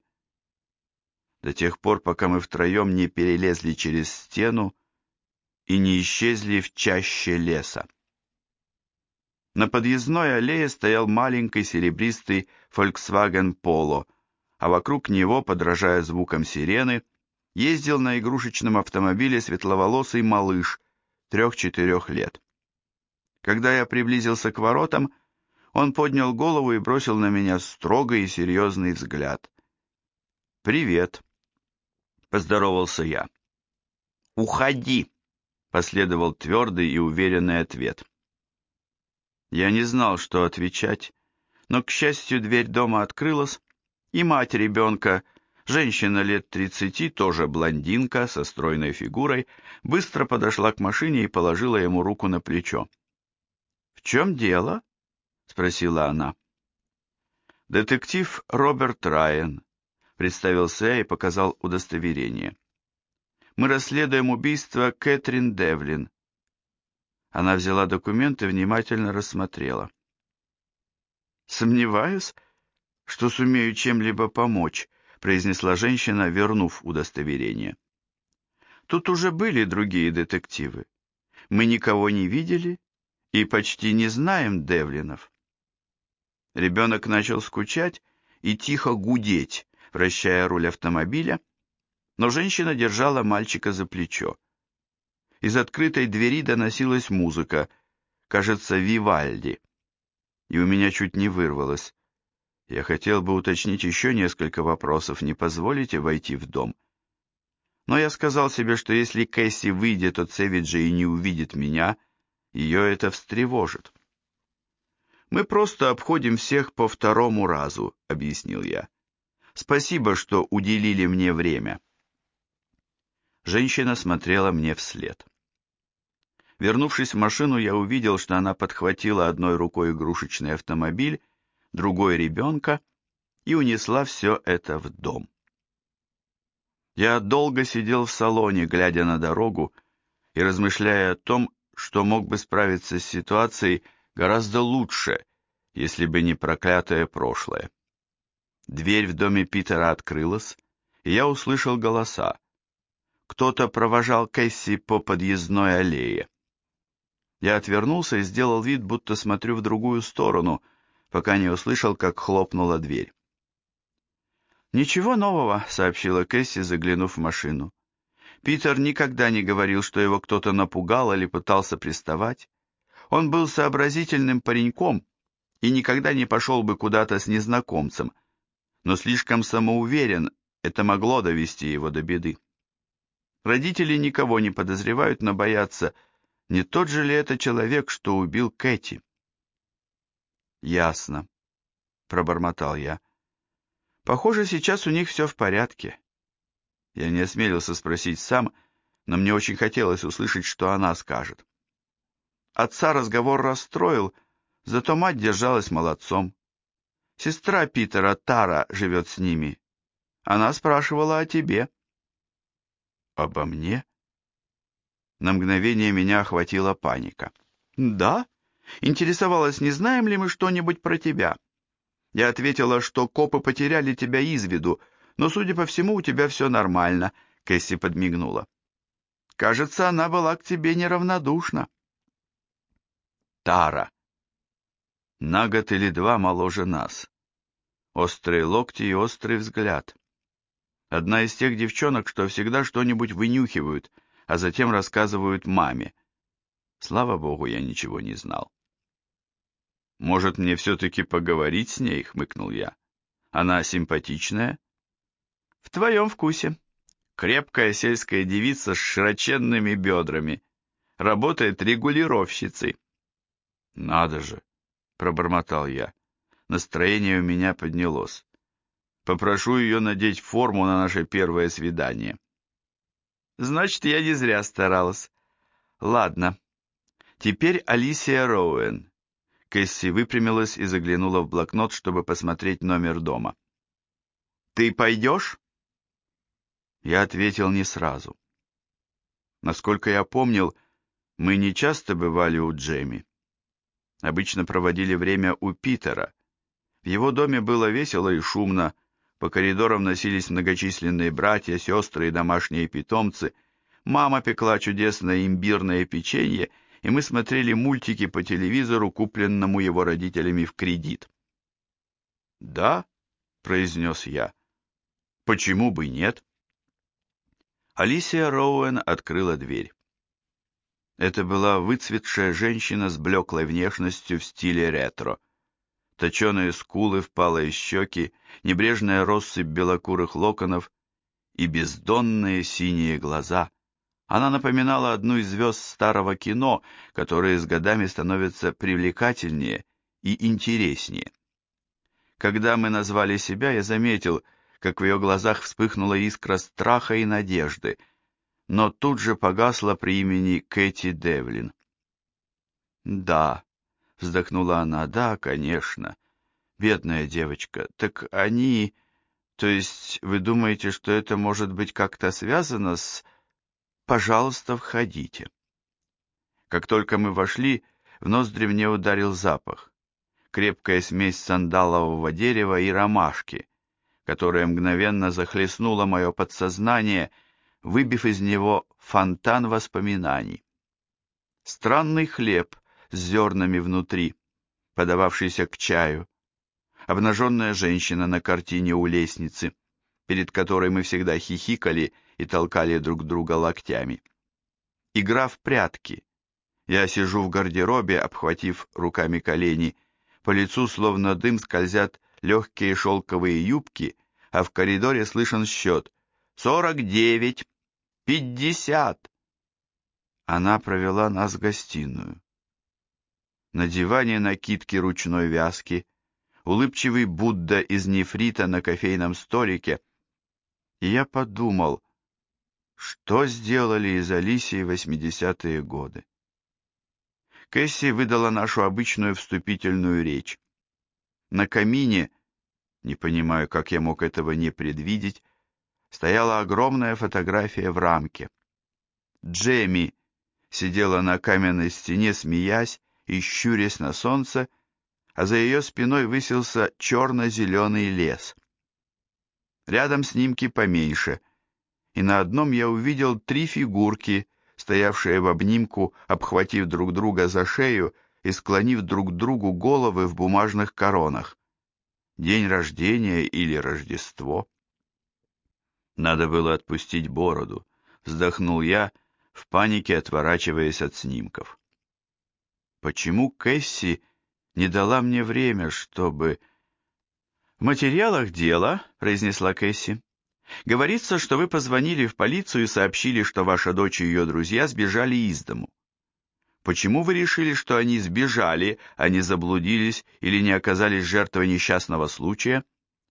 До тех пор, пока мы втроем не перелезли через стену и не исчезли в чаще леса. На подъездной аллее стоял маленький серебристый Volkswagen Polo, а вокруг него, подражая звукам сирены, ездил на игрушечном автомобиле светловолосый малыш 3-4 лет. Когда я приблизился к воротам, он поднял голову и бросил на меня строгий и серьезный взгляд. «Привет», — поздоровался я. «Уходи», — последовал твердый и уверенный ответ. Я не знал, что отвечать, но, к счастью, дверь дома открылась, и мать ребенка, женщина лет 30, тоже блондинка со стройной фигурой, быстро подошла к машине и положила ему руку на плечо. «В чем дело?» — спросила она. «Детектив Роберт Райан», — представился я и показал удостоверение. «Мы расследуем убийство Кэтрин Девлин». Она взяла документы и внимательно рассмотрела. «Сомневаюсь, что сумею чем-либо помочь», произнесла женщина, вернув удостоверение. «Тут уже были другие детективы. Мы никого не видели и почти не знаем Девлинов». Ребенок начал скучать и тихо гудеть, вращая руль автомобиля, но женщина держала мальчика за плечо. Из открытой двери доносилась музыка, кажется, Вивальди, и у меня чуть не вырвалось. Я хотел бы уточнить еще несколько вопросов, не позволите войти в дом? Но я сказал себе, что если Кэсси выйдет от Сэвиджа и не увидит меня, ее это встревожит. «Мы просто обходим всех по второму разу», — объяснил я. «Спасибо, что уделили мне время». Женщина смотрела мне вслед. Вернувшись в машину, я увидел, что она подхватила одной рукой игрушечный автомобиль, другой ребенка и унесла все это в дом. Я долго сидел в салоне, глядя на дорогу и размышляя о том, что мог бы справиться с ситуацией гораздо лучше, если бы не проклятое прошлое. Дверь в доме Питера открылась, и я услышал голоса. Кто-то провожал Кэсси по подъездной аллее. Я отвернулся и сделал вид, будто смотрю в другую сторону, пока не услышал, как хлопнула дверь. «Ничего нового», — сообщила Кэсси, заглянув в машину. «Питер никогда не говорил, что его кто-то напугал или пытался приставать. Он был сообразительным пареньком и никогда не пошел бы куда-то с незнакомцем, но слишком самоуверен, это могло довести его до беды. Родители никого не подозревают, но боятся, не тот же ли это человек, что убил Кэти?» «Ясно», — пробормотал я. «Похоже, сейчас у них все в порядке». Я не осмелился спросить сам, но мне очень хотелось услышать, что она скажет. Отца разговор расстроил, зато мать держалась молодцом. Сестра Питера, Тара, живет с ними. Она спрашивала о тебе. Обо мне? На мгновение меня охватила паника. Да? Интересовалась, не знаем ли мы что-нибудь про тебя. Я ответила, что копы потеряли тебя из виду, но, судя по всему, у тебя все нормально, Кэсси подмигнула. Кажется, она была к тебе неравнодушна. Тара. На год или два моложе нас. Острые локти и острый взгляд. Одна из тех девчонок, что всегда что-нибудь вынюхивают, а затем рассказывают маме. Слава богу, я ничего не знал. «Может, мне все-таки поговорить с ней?» — хмыкнул я. «Она симпатичная?» «В твоем вкусе. Крепкая сельская девица с широченными бедрами. Работает регулировщицей». «Надо же!» — пробормотал я. Настроение у меня поднялось. «Попрошу ее надеть форму на наше первое свидание». «Значит, я не зря старалась. Ладно. Теперь Алисия Роуэн». Кэсси выпрямилась и заглянула в блокнот, чтобы посмотреть номер дома. «Ты пойдешь?» Я ответил не сразу. Насколько я помнил, мы не часто бывали у Джейми. Обычно проводили время у Питера. В его доме было весело и шумно, по коридорам носились многочисленные братья, сестры и домашние питомцы. Мама пекла чудесное имбирное печенье, и мы смотрели мультики по телевизору, купленному его родителями в кредит. «Да», — произнес я, — «почему бы нет?» Алисия Роуэн открыла дверь. Это была выцветшая женщина с блеклой внешностью в стиле ретро. Точеные скулы, впалые щеки, небрежная россыпь белокурых локонов и бездонные синие глаза. Она напоминала одну из звезд старого кино, которые с годами становятся привлекательнее и интереснее. Когда мы назвали себя, я заметил, как в ее глазах вспыхнула искра страха и надежды, но тут же погасла при имени Кэти Девлин. «Да», — вздохнула она, — «да, конечно. Бедная девочка. Так они... То есть вы думаете, что это может быть как-то связано с... Пожалуйста, входите». Как только мы вошли, в ноздри мне ударил запах. крепкая смесь сандалового дерева и ромашки, которая мгновенно захлестнула мое подсознание, выбив из него фонтан воспоминаний. Странный хлеб с зернами внутри, подававшийся к чаю, обнаженная женщина на картине у лестницы, перед которой мы всегда хихикали и толкали друг друга локтями. Игра в прятки. Я сижу в гардеробе, обхватив руками колени, по лицу словно дым скользят легкие шелковые юбки, а в коридоре слышен счет: 49, 50. Она провела нас в гостиную. На диване накидки ручной вязки, улыбчивый Будда из нефрита на кофейном столике, и я подумал, что сделали из Алисии 80-е годы. Кэсси выдала нашу обычную вступительную речь. На камине, не понимаю, как я мог этого не предвидеть, стояла огромная фотография в рамке. Джемми сидела на каменной стене, смеясь и щурясь на солнце, а за ее спиной высился черно-зеленый лес. Рядом снимки поменьше, и на одном я увидел 3 фигурки, стоявшие в обнимку, обхватив друг друга за шею и склонив друг к другу головы в бумажных коронах. День рождения или Рождество. Надо было отпустить бороду, вздохнул я, в панике отворачиваясь от снимков. Почему Кэсси не дала мне время, чтобы... «В материалах дела», — произнесла Кэсси, — «говорится, что вы позвонили в полицию и сообщили, что ваша дочь и ее друзья сбежали из дому. Почему вы решили, что они сбежали, а не заблудились или не оказались жертвой несчастного случая?»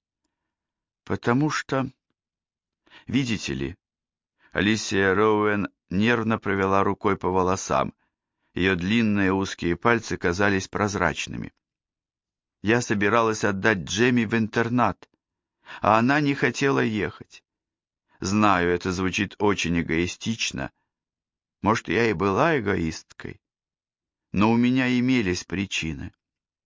«Потому что... Видите ли...» Алисия Роуэн нервно провела рукой по волосам. Ее длинные узкие пальцы казались прозрачными. «Я собиралась отдать Джемми в интернат, а она не хотела ехать. Знаю, это звучит очень эгоистично. Может, я и была эгоисткой, но у меня имелись причины».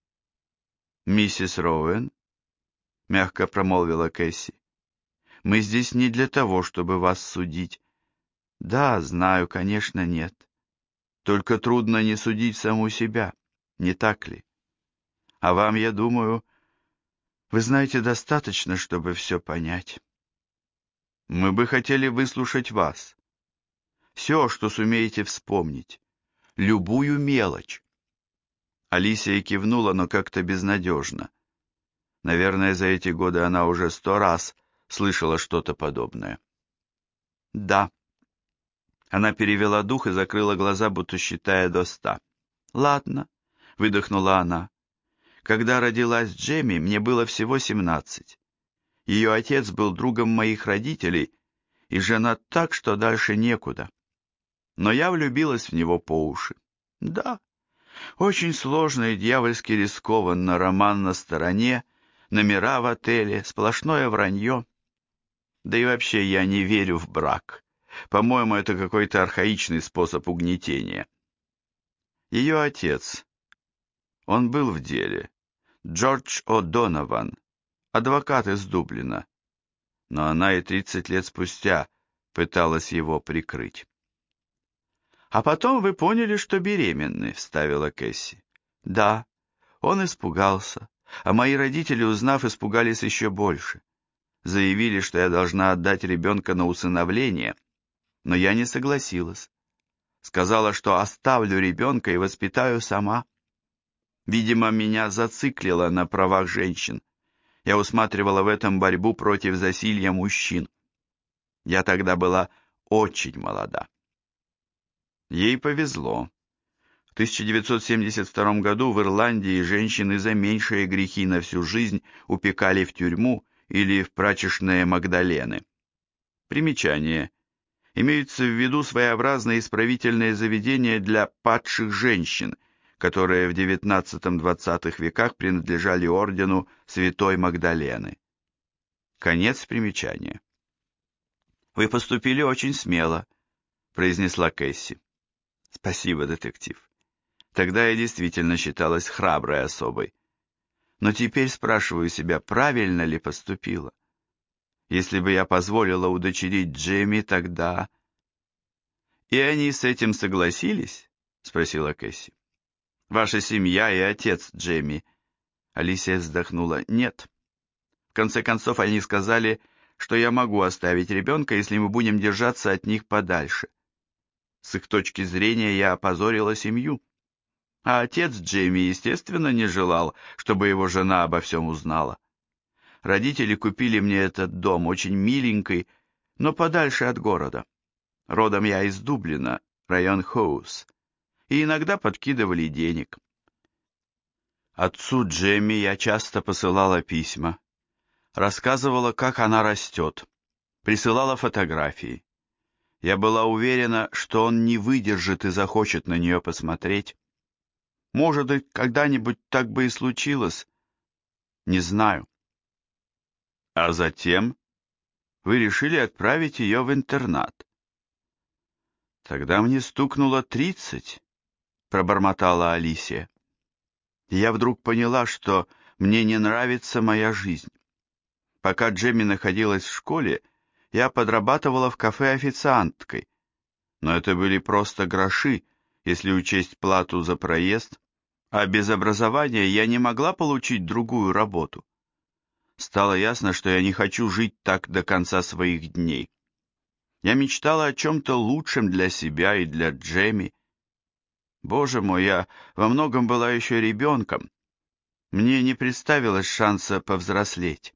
«Миссис Роуэн», — мягко промолвила Кэсси, — «мы здесь не для того, чтобы вас судить». «Да, знаю, конечно, нет. Только трудно не судить саму себя, не так ли? А вам, я думаю, вы знаете достаточно, чтобы все понять. Мы бы хотели выслушать вас. Все, что сумеете вспомнить. Любую мелочь». Алисия кивнула, но как-то безнадежно. Наверное, за эти годы она уже 100 раз слышала что-то подобное. «Да». Она перевела дух и закрыла глаза, будто считая до 100. «Ладно», — выдохнула она. «Когда родилась Джемми, мне было всего 17. Ее отец был другом моих родителей и женат так, что дальше некуда. Но я влюбилась в него по уши. Да, очень сложно и дьявольски рискованно, роман на стороне, номера в отеле, сплошное вранье. Да и вообще я не верю в брак. По-моему, это какой-то архаичный способ угнетения». Ее отец, он был в деле, Джордж О'Донован, адвокат из Дублина, но она и 30 лет спустя пыталась его прикрыть. «А потом вы поняли, что беременны», — вставила Кэсси. «Да, он испугался, а мои родители, узнав, испугались еще больше. Заявили, что я должна отдать ребенка на усыновление, но я не согласилась. Сказала, что оставлю ребенка и воспитаю сама. Видимо, меня зациклило на правах женщин. Я усматривала в этом борьбу против засилья мужчин. Я тогда была очень молода». Ей повезло. В 1972 году в Ирландии женщины за меньшие грехи на всю жизнь упекали в тюрьму или в прачечные Магдалены. Примечание. Имеются в виду своеобразные исправительные заведения для падших женщин, которые в XIX-XX веках принадлежали ордену Святой Магдалены. Конец примечания. «Вы поступили очень смело», — произнесла Кэсси. «Спасибо, детектив. Тогда я действительно считалась храброй особой. Но теперь спрашиваю себя, правильно ли поступила. Если бы я позволила удочерить Джейми, тогда... «И они с этим согласились?» — спросила Кэсси. «Ваша семья и отец Джейми». Алисия вздохнула. «Нет. В конце концов, они сказали, что я могу оставить ребенка, если мы будем держаться от них подальше. С их точки зрения я опозорила семью. А отец Джейми, естественно, не желал, чтобы его жена обо всем узнала. Родители купили мне этот дом, очень миленький, но подальше от города. Родом я из Дублина, район Хоус, и иногда подкидывали денег. Отцу Джемми я часто посылала письма, рассказывала, как она растет, присылала фотографии. Я была уверена, что он не выдержит и захочет на нее посмотреть. Может, и когда-нибудь так бы и случилось, не знаю. А затем вы решили отправить ее в интернат. Тогда мне стукнуло 30, пробормотала Алисия. И я вдруг поняла, что мне не нравится моя жизнь. Пока Джемми находилась в школе, я подрабатывала в кафе официанткой. Но это были просто гроши, если учесть плату за проезд, а без образования я не могла получить другую работу. Стало ясно, что я не хочу жить так до конца своих дней. Я мечтала о чем-то лучшем для себя и для Джемми. Боже мой, я во многом была еще ребенком. Мне не представилось шанса повзрослеть.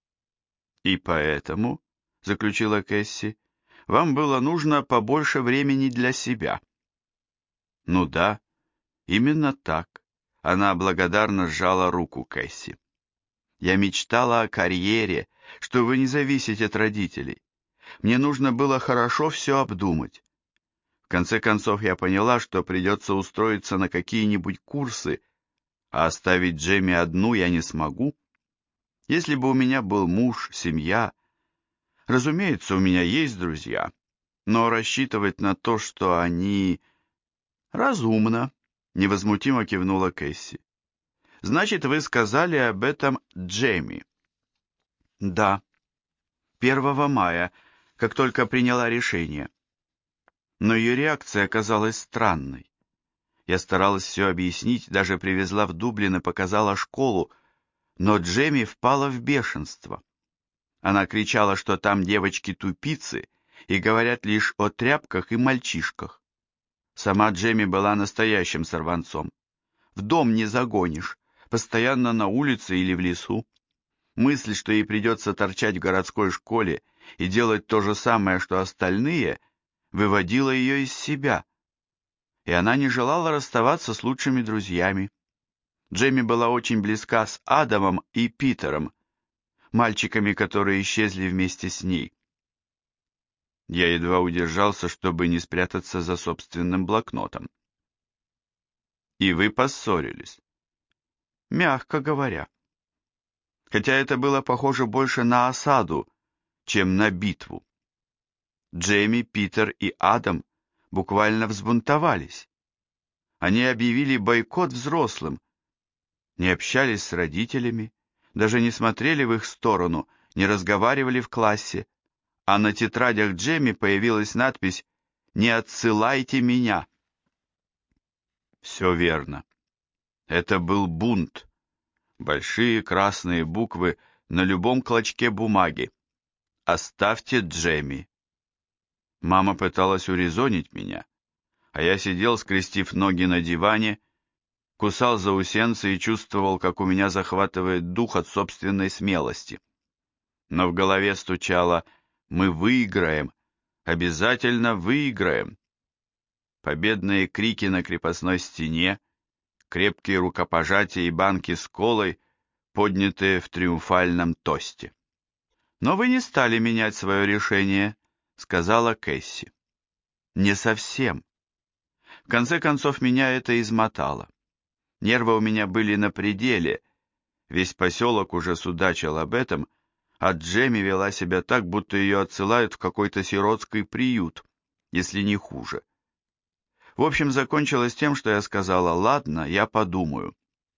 И поэтому, заключила Кэсси, вам было нужно побольше времени для себя. Ну да, именно так. Она благодарно сжала руку Кэсси. Я мечтала о карьере, что вы не зависите от родителей. Мне нужно было хорошо все обдумать. В конце концов, я поняла, что придется устроиться на какие-нибудь курсы, а оставить Джемми одну я не смогу. Если бы у меня был муж, семья... Разумеется, у меня есть друзья, но рассчитывать на то, что они... Разумно, невозмутимо кивнула Кэсси. Значит, вы сказали об этом Джемми? Да, 1 мая, как только приняла решение. Но ее реакция оказалась странной. Я старалась все объяснить, даже привезла в Дублин и показала школу, но Джемми впала в бешенство. Она кричала, что там девочки тупицы и говорят лишь о тряпках и мальчишках. Сама Джемми была настоящим сорванцом. В дом не загонишь, постоянно на улице или в лесу. Мысль, что ей придется торчать в городской школе и делать то же самое, что остальные, выводила ее из себя. И она не желала расставаться с лучшими друзьями. Джемми была очень близка с Адамом и Питером, мальчиками, которые исчезли вместе с ней. Я едва удержался, чтобы не спрятаться за собственным блокнотом. И вы поссорились? Мягко говоря. Хотя это было похоже больше на осаду, чем на битву. Джейми, Питер и Адам буквально взбунтовались. Они объявили бойкот взрослым, не общались с родителями, даже не смотрели в их сторону, не разговаривали в классе, а на тетрадях Джемми появилась надпись «Не отсылайте меня». Все верно. Это был бунт. Большие красные буквы на любом клочке бумаги. «Оставьте Джемми». Мама пыталась урезонить меня, а я сидел, скрестив ноги на диване, кусал заусенцы и чувствовал, как у меня захватывает дух от собственной смелости. Но в голове стучало «Мы выиграем! Обязательно выиграем!» Победные крики на крепостной стене, крепкие рукопожатия и банки с колой, поднятые в триумфальном тосте. «Но вы не стали менять свое решение», — сказала Кэсси. «Не совсем. В конце концов, меня это измотало. Нервы у меня были на пределе, весь поселок уже судачил об этом, а Джемми вела себя так, будто ее отсылают в какой-то сиротский приют, если не хуже. В общем, закончилось тем, что я сказала: «Ладно, я подумаю».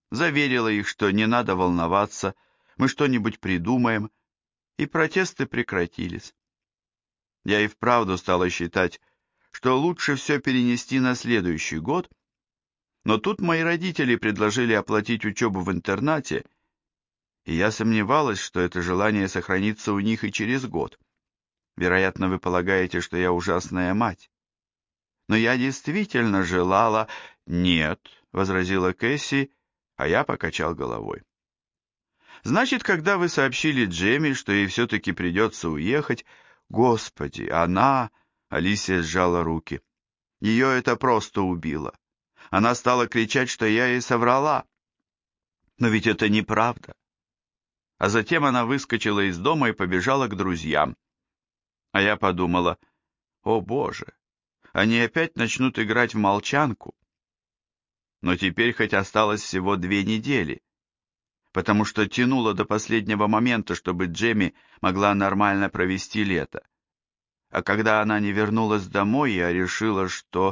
заверила их, что не надо волноваться, мы что-нибудь придумаем, и протесты прекратились. Я и вправду стала считать, что лучше все перенести на следующий год, но тут мои родители предложили оплатить учебу в интернате, и я сомневалась, что это желание сохранится у них и через год. Вероятно, вы полагаете, что я ужасная мать. Но я действительно желала... Нет, возразила Кэсси, а я покачал головой. Значит, когда вы сообщили Джемми, что ей все-таки придется уехать... Господи, она... Алисия сжала руки. Ее это просто убило. Она стала кричать, что я ей соврала. Но ведь это неправда. А затем она выскочила из дома и побежала к друзьям. А я подумала, о боже, они опять начнут играть в молчанку. Но теперь хоть осталось всего 2 недели, потому что тянуло до последнего момента, чтобы Джемми могла нормально провести лето. А когда она не вернулась домой, я решила, что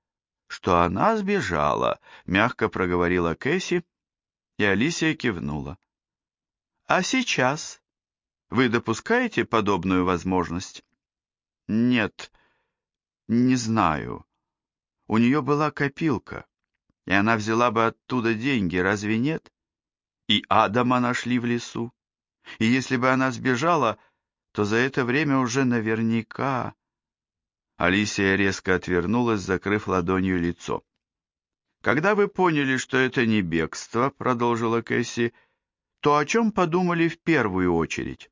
она сбежала, мягко проговорила Кэсси, и Алисия кивнула. А сейчас вы допускаете подобную возможность? Нет, не знаю. У нее была копилка, и она взяла бы оттуда деньги, разве нет? И Адама нашли в лесу. И если бы она сбежала, то за это время уже наверняка... Алисия резко отвернулась, закрыв ладонью лицо. «Когда вы поняли, что это не бегство, — продолжила Кэсси, — то о чем подумали в первую очередь?»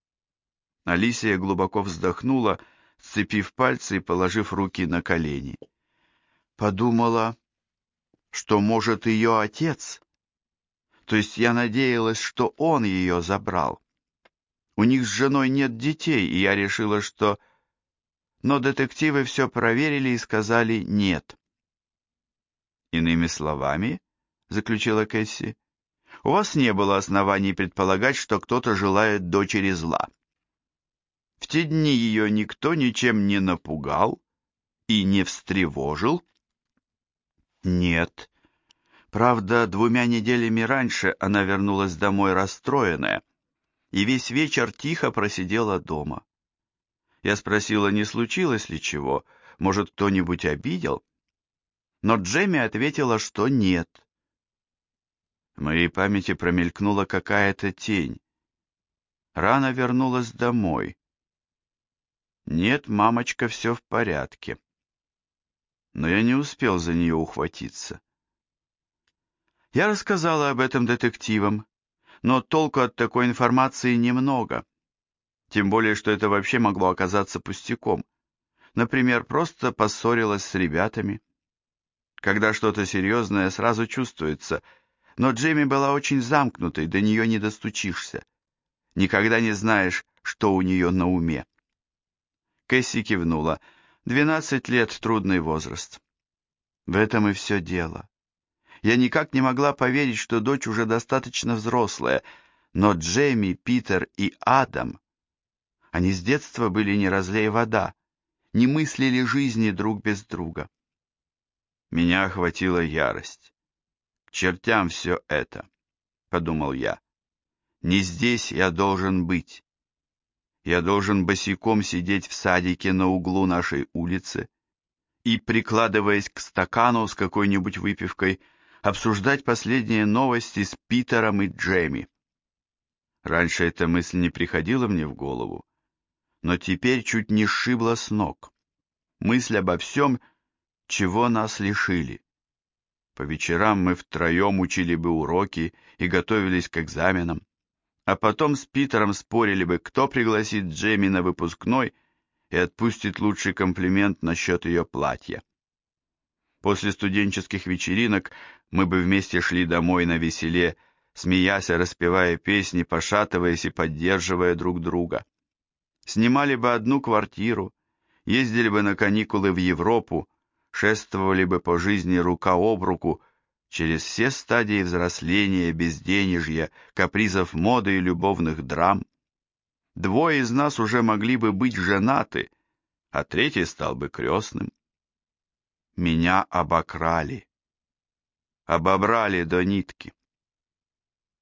Алисия глубоко вздохнула, сцепив пальцы и положив руки на колени. «Подумала, что, может, ее отец. То есть я надеялась, что он ее забрал. У них с женой нет детей, и я решила, что... Но детективы все проверили и сказали «нет». «Иными словами, — заключила Кэсси, — у вас не было оснований предполагать, что кто-то желает дочери зла. В те дни ее никто ничем не напугал и не встревожил?» «Нет. Правда, 2 неделями раньше она вернулась домой расстроенная и весь вечер тихо просидела дома. Я спросила, не случилось ли чего, может, кто-нибудь обидел? Но Джемми ответила, что нет. В моей памяти промелькнула какая-то тень. Рано вернулась домой. Нет, мамочка, все в порядке. Но я не успел за нее ухватиться. Я рассказала об этом детективам, но толку от такой информации немного. Тем более, что это вообще могло оказаться пустяком. Например, просто поссорилась с ребятами. Когда что-то серьезное, сразу чувствуется. Но Джейми была очень замкнутой, до нее не достучишься. Никогда не знаешь, что у нее на уме. Кэсси кивнула. 12 лет — трудный возраст. В этом и все дело. Я никак не могла поверить, что дочь уже достаточно взрослая, но Джейми, Питер и Адам, они с детства были не разлей вода, не мыслили жизни друг без друга. Меня охватила ярость. К чертям все это, подумал я. Не здесь я должен быть. Я должен босиком сидеть в садике на углу нашей улицы и, прикладываясь к стакану с какой-нибудь выпивкой, обсуждать последние новости с Питером и Джейми. Раньше эта мысль не приходила мне в голову, но теперь чуть не сшибла с ног. Мысль обо всем, чего нас лишили. По вечерам мы втроем учили бы уроки и готовились к экзаменам, а потом с Питером спорили бы, кто пригласит Джейми на выпускной и отпустит лучший комплимент насчет ее платья. После студенческих вечеринок мы бы вместе шли домой на веселе, смеясь и распевая песни, пошатываясь и поддерживая друг друга. Снимали бы одну квартиру, ездили бы на каникулы в Европу, шествовали бы по жизни рука об руку через все стадии взросления, безденежья, капризов моды и любовных драм. 2 из нас уже могли бы быть женаты, а 3 стал бы крестным. Меня обокрали, обобрали до нитки.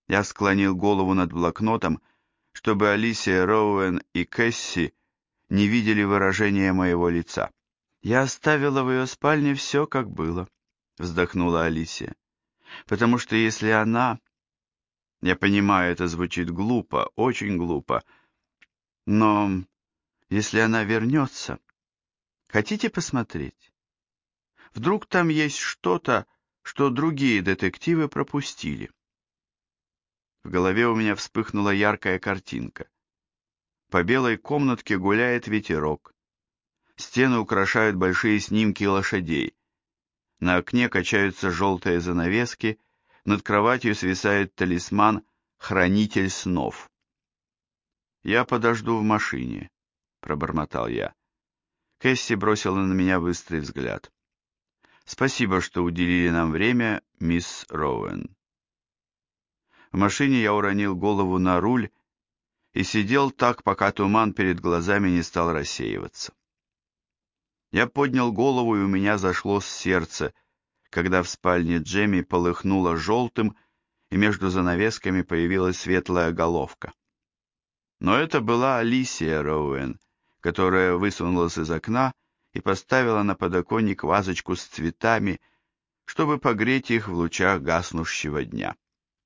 Я склонил голову над блокнотом, чтобы Алисия, Роуэн и Кэсси не видели выражения моего лица. «Я оставила в ее спальне все, как было», — вздохнула Алисия. «Потому что если она...» Я понимаю, это звучит глупо, очень глупо, но если она вернется, хотите посмотреть? Вдруг там есть что-то, что другие детективы пропустили?» В голове у меня вспыхнула яркая картинка. По белой комнатке гуляет ветерок. Стены украшают большие снимки лошадей. На окне качаются желтые занавески, над кроватью свисает талисман «Хранитель снов». «Я подожду в машине», — пробормотал я. Кэсси бросила на меня быстрый взгляд. «Спасибо, что уделили нам время, мисс Роуэн». В машине я уронил голову на руль и сидел так, пока туман перед глазами не стал рассеиваться. Я поднял голову, и у меня зашло сердце, когда в спальне Джемми полыхнуло желтым, и между занавесками появилась светлая головка. Но это была Алисия Роуэн, которая высунулась из окна и поставила на подоконник вазочку с цветами, чтобы погреть их в лучах гаснущего дня.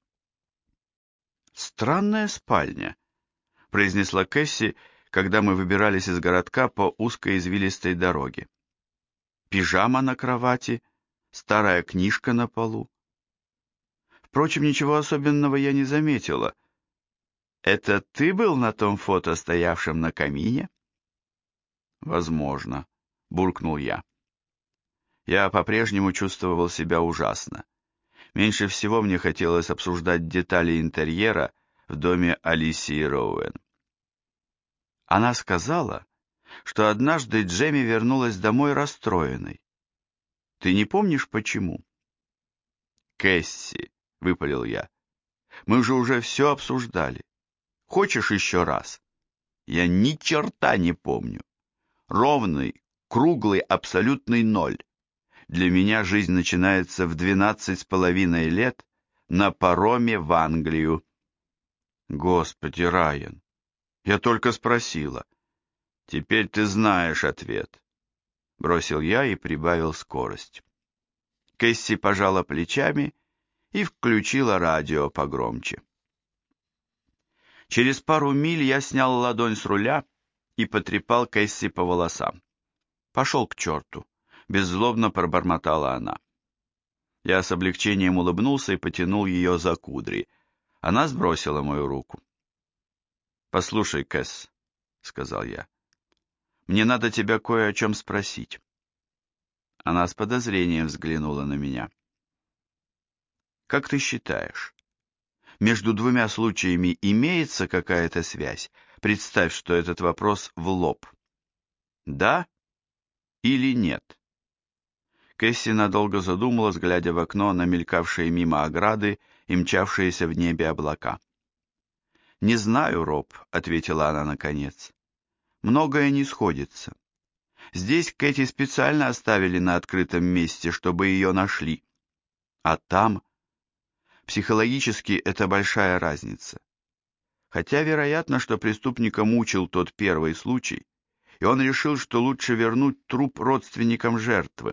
«Странная спальня», — произнесла Кэсси, когда мы выбирались из городка по узкой извилистой дороге. «Пижама на кровати, старая книжка на полу. Впрочем, ничего особенного я не заметила. Это ты был на том фото, стоявшем на камине?» «Возможно», — буркнул я. Я по-прежнему чувствовал себя ужасно. Меньше всего мне хотелось обсуждать детали интерьера в доме Алисии Роуэн. Она сказала, что однажды Джемми вернулась домой расстроенной. Ты не помнишь, почему? «Кэсси», — выпалил я, — «мы же уже все обсуждали. Хочешь еще раз?» «Я ни черта не помню. Ровный, круглый, абсолютный ноль. Для меня жизнь начинается в 12,5 лет на пароме в Англию». «Господи, Райан, я только спросила». «Теперь ты знаешь ответ», — бросил я и прибавил скорость. Кэсси пожала плечами и включила радио погромче. Через пару миль я снял ладонь с руля и потрепал Кэсси по волосам. «Пошел к черту», — беззлобно пробормотала она. Я с облегчением улыбнулся и потянул ее за кудри. Она сбросила мою руку. «Послушай, Кэс», — сказал я, — «мне надо тебя кое о чем спросить». Она с подозрением взглянула на меня. «Как ты считаешь, между двумя случаями имеется какая-то связь? Представь, что этот вопрос в лоб. Да или нет?» Кэсси надолго задумалась, глядя в окно на мелькавшие мимо ограды и мчавшиеся в небе облака. «Не знаю, Роб», — ответила она наконец. «Многое не сходится. Здесь Кэти специально оставили на открытом месте, чтобы ее нашли. А там... Психологически это большая разница. Хотя вероятно, что преступника мучил тот первый случай, и он решил, что лучше вернуть труп родственникам жертвы.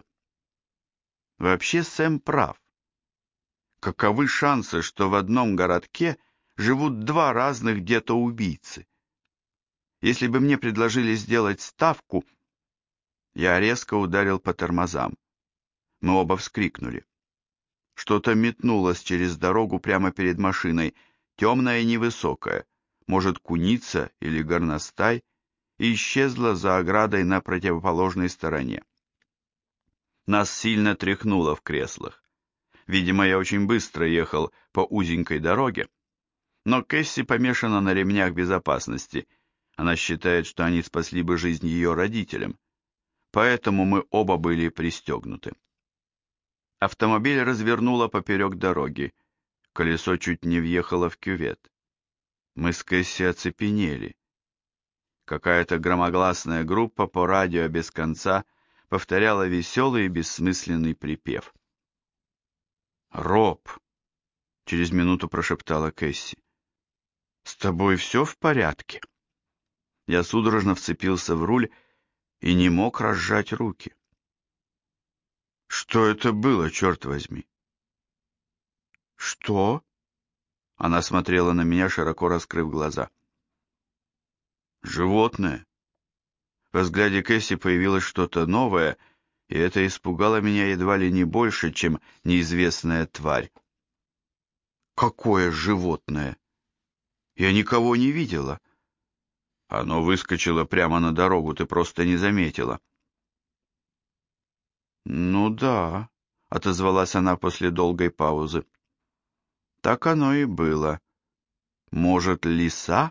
Вообще Сэм прав. Каковы шансы, что в одном городке живут два разных где-то-убийцы? Если бы мне предложили сделать ставку, я резко ударил по тормозам. Мы оба вскрикнули. Что-то метнулось через дорогу прямо перед машиной, темное и невысокое, может, куница или горностай, и исчезло за оградой на противоположной стороне. Нас сильно тряхнуло в креслах. Видимо, я очень быстро ехал по узенькой дороге, но Кэсси помешана на ремнях безопасности. Она считает, что они спасли бы жизнь ее родителям, поэтому мы оба были пристегнуты. Автомобиль развернуло поперек дороги. Колесо чуть не въехало в кювет. Мы с Кэсси оцепенели. Какая-то громогласная группа по радио без конца повторяла веселый и бессмысленный припев. «Роб, через минуту прошептала Кэсси. «С тобой все в порядке?» Я судорожно вцепился в руль и не мог разжать руки. «Что это было, черт возьми?» «Что?» Она смотрела на меня, широко раскрыв глаза. «Животное». Во взгляде Кэсси появилось что-то новое, и это испугало меня едва ли не больше, чем неизвестная тварь. «Какое животное? Я никого не видела». «Оно выскочило прямо на дорогу, ты просто не заметила». «Ну да», — отозвалась она после долгой паузы. «Так оно и было. Может, лиса?»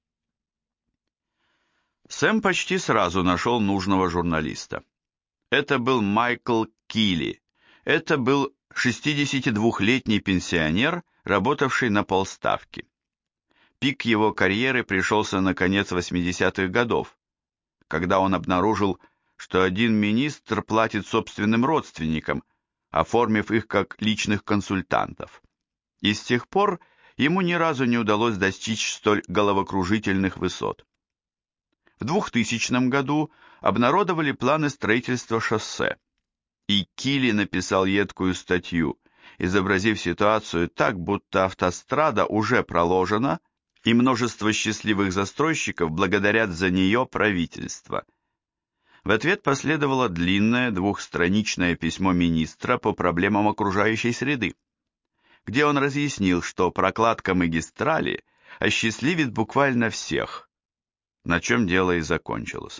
Сэм почти сразу нашел нужного журналиста. Это был Майкл Килли. Это был 62-летний пенсионер, работавший на полставки. Пик его карьеры пришелся на конец 80-х годов, когда он обнаружил, что один министр платит собственным родственникам, оформив их как личных консультантов. И с тех пор ему ни разу не удалось достичь столь головокружительных высот. В 2000 году обнародовали планы строительства шоссе, и Килли написал едкую статью, изобразив ситуацию так, будто автострада уже проложена, и множество счастливых застройщиков благодарят за нее правительство. В ответ последовало длинное двухстраничное письмо министра по проблемам окружающей среды, где он разъяснил, что прокладка магистрали осчастливит буквально всех, на чем дело и закончилось.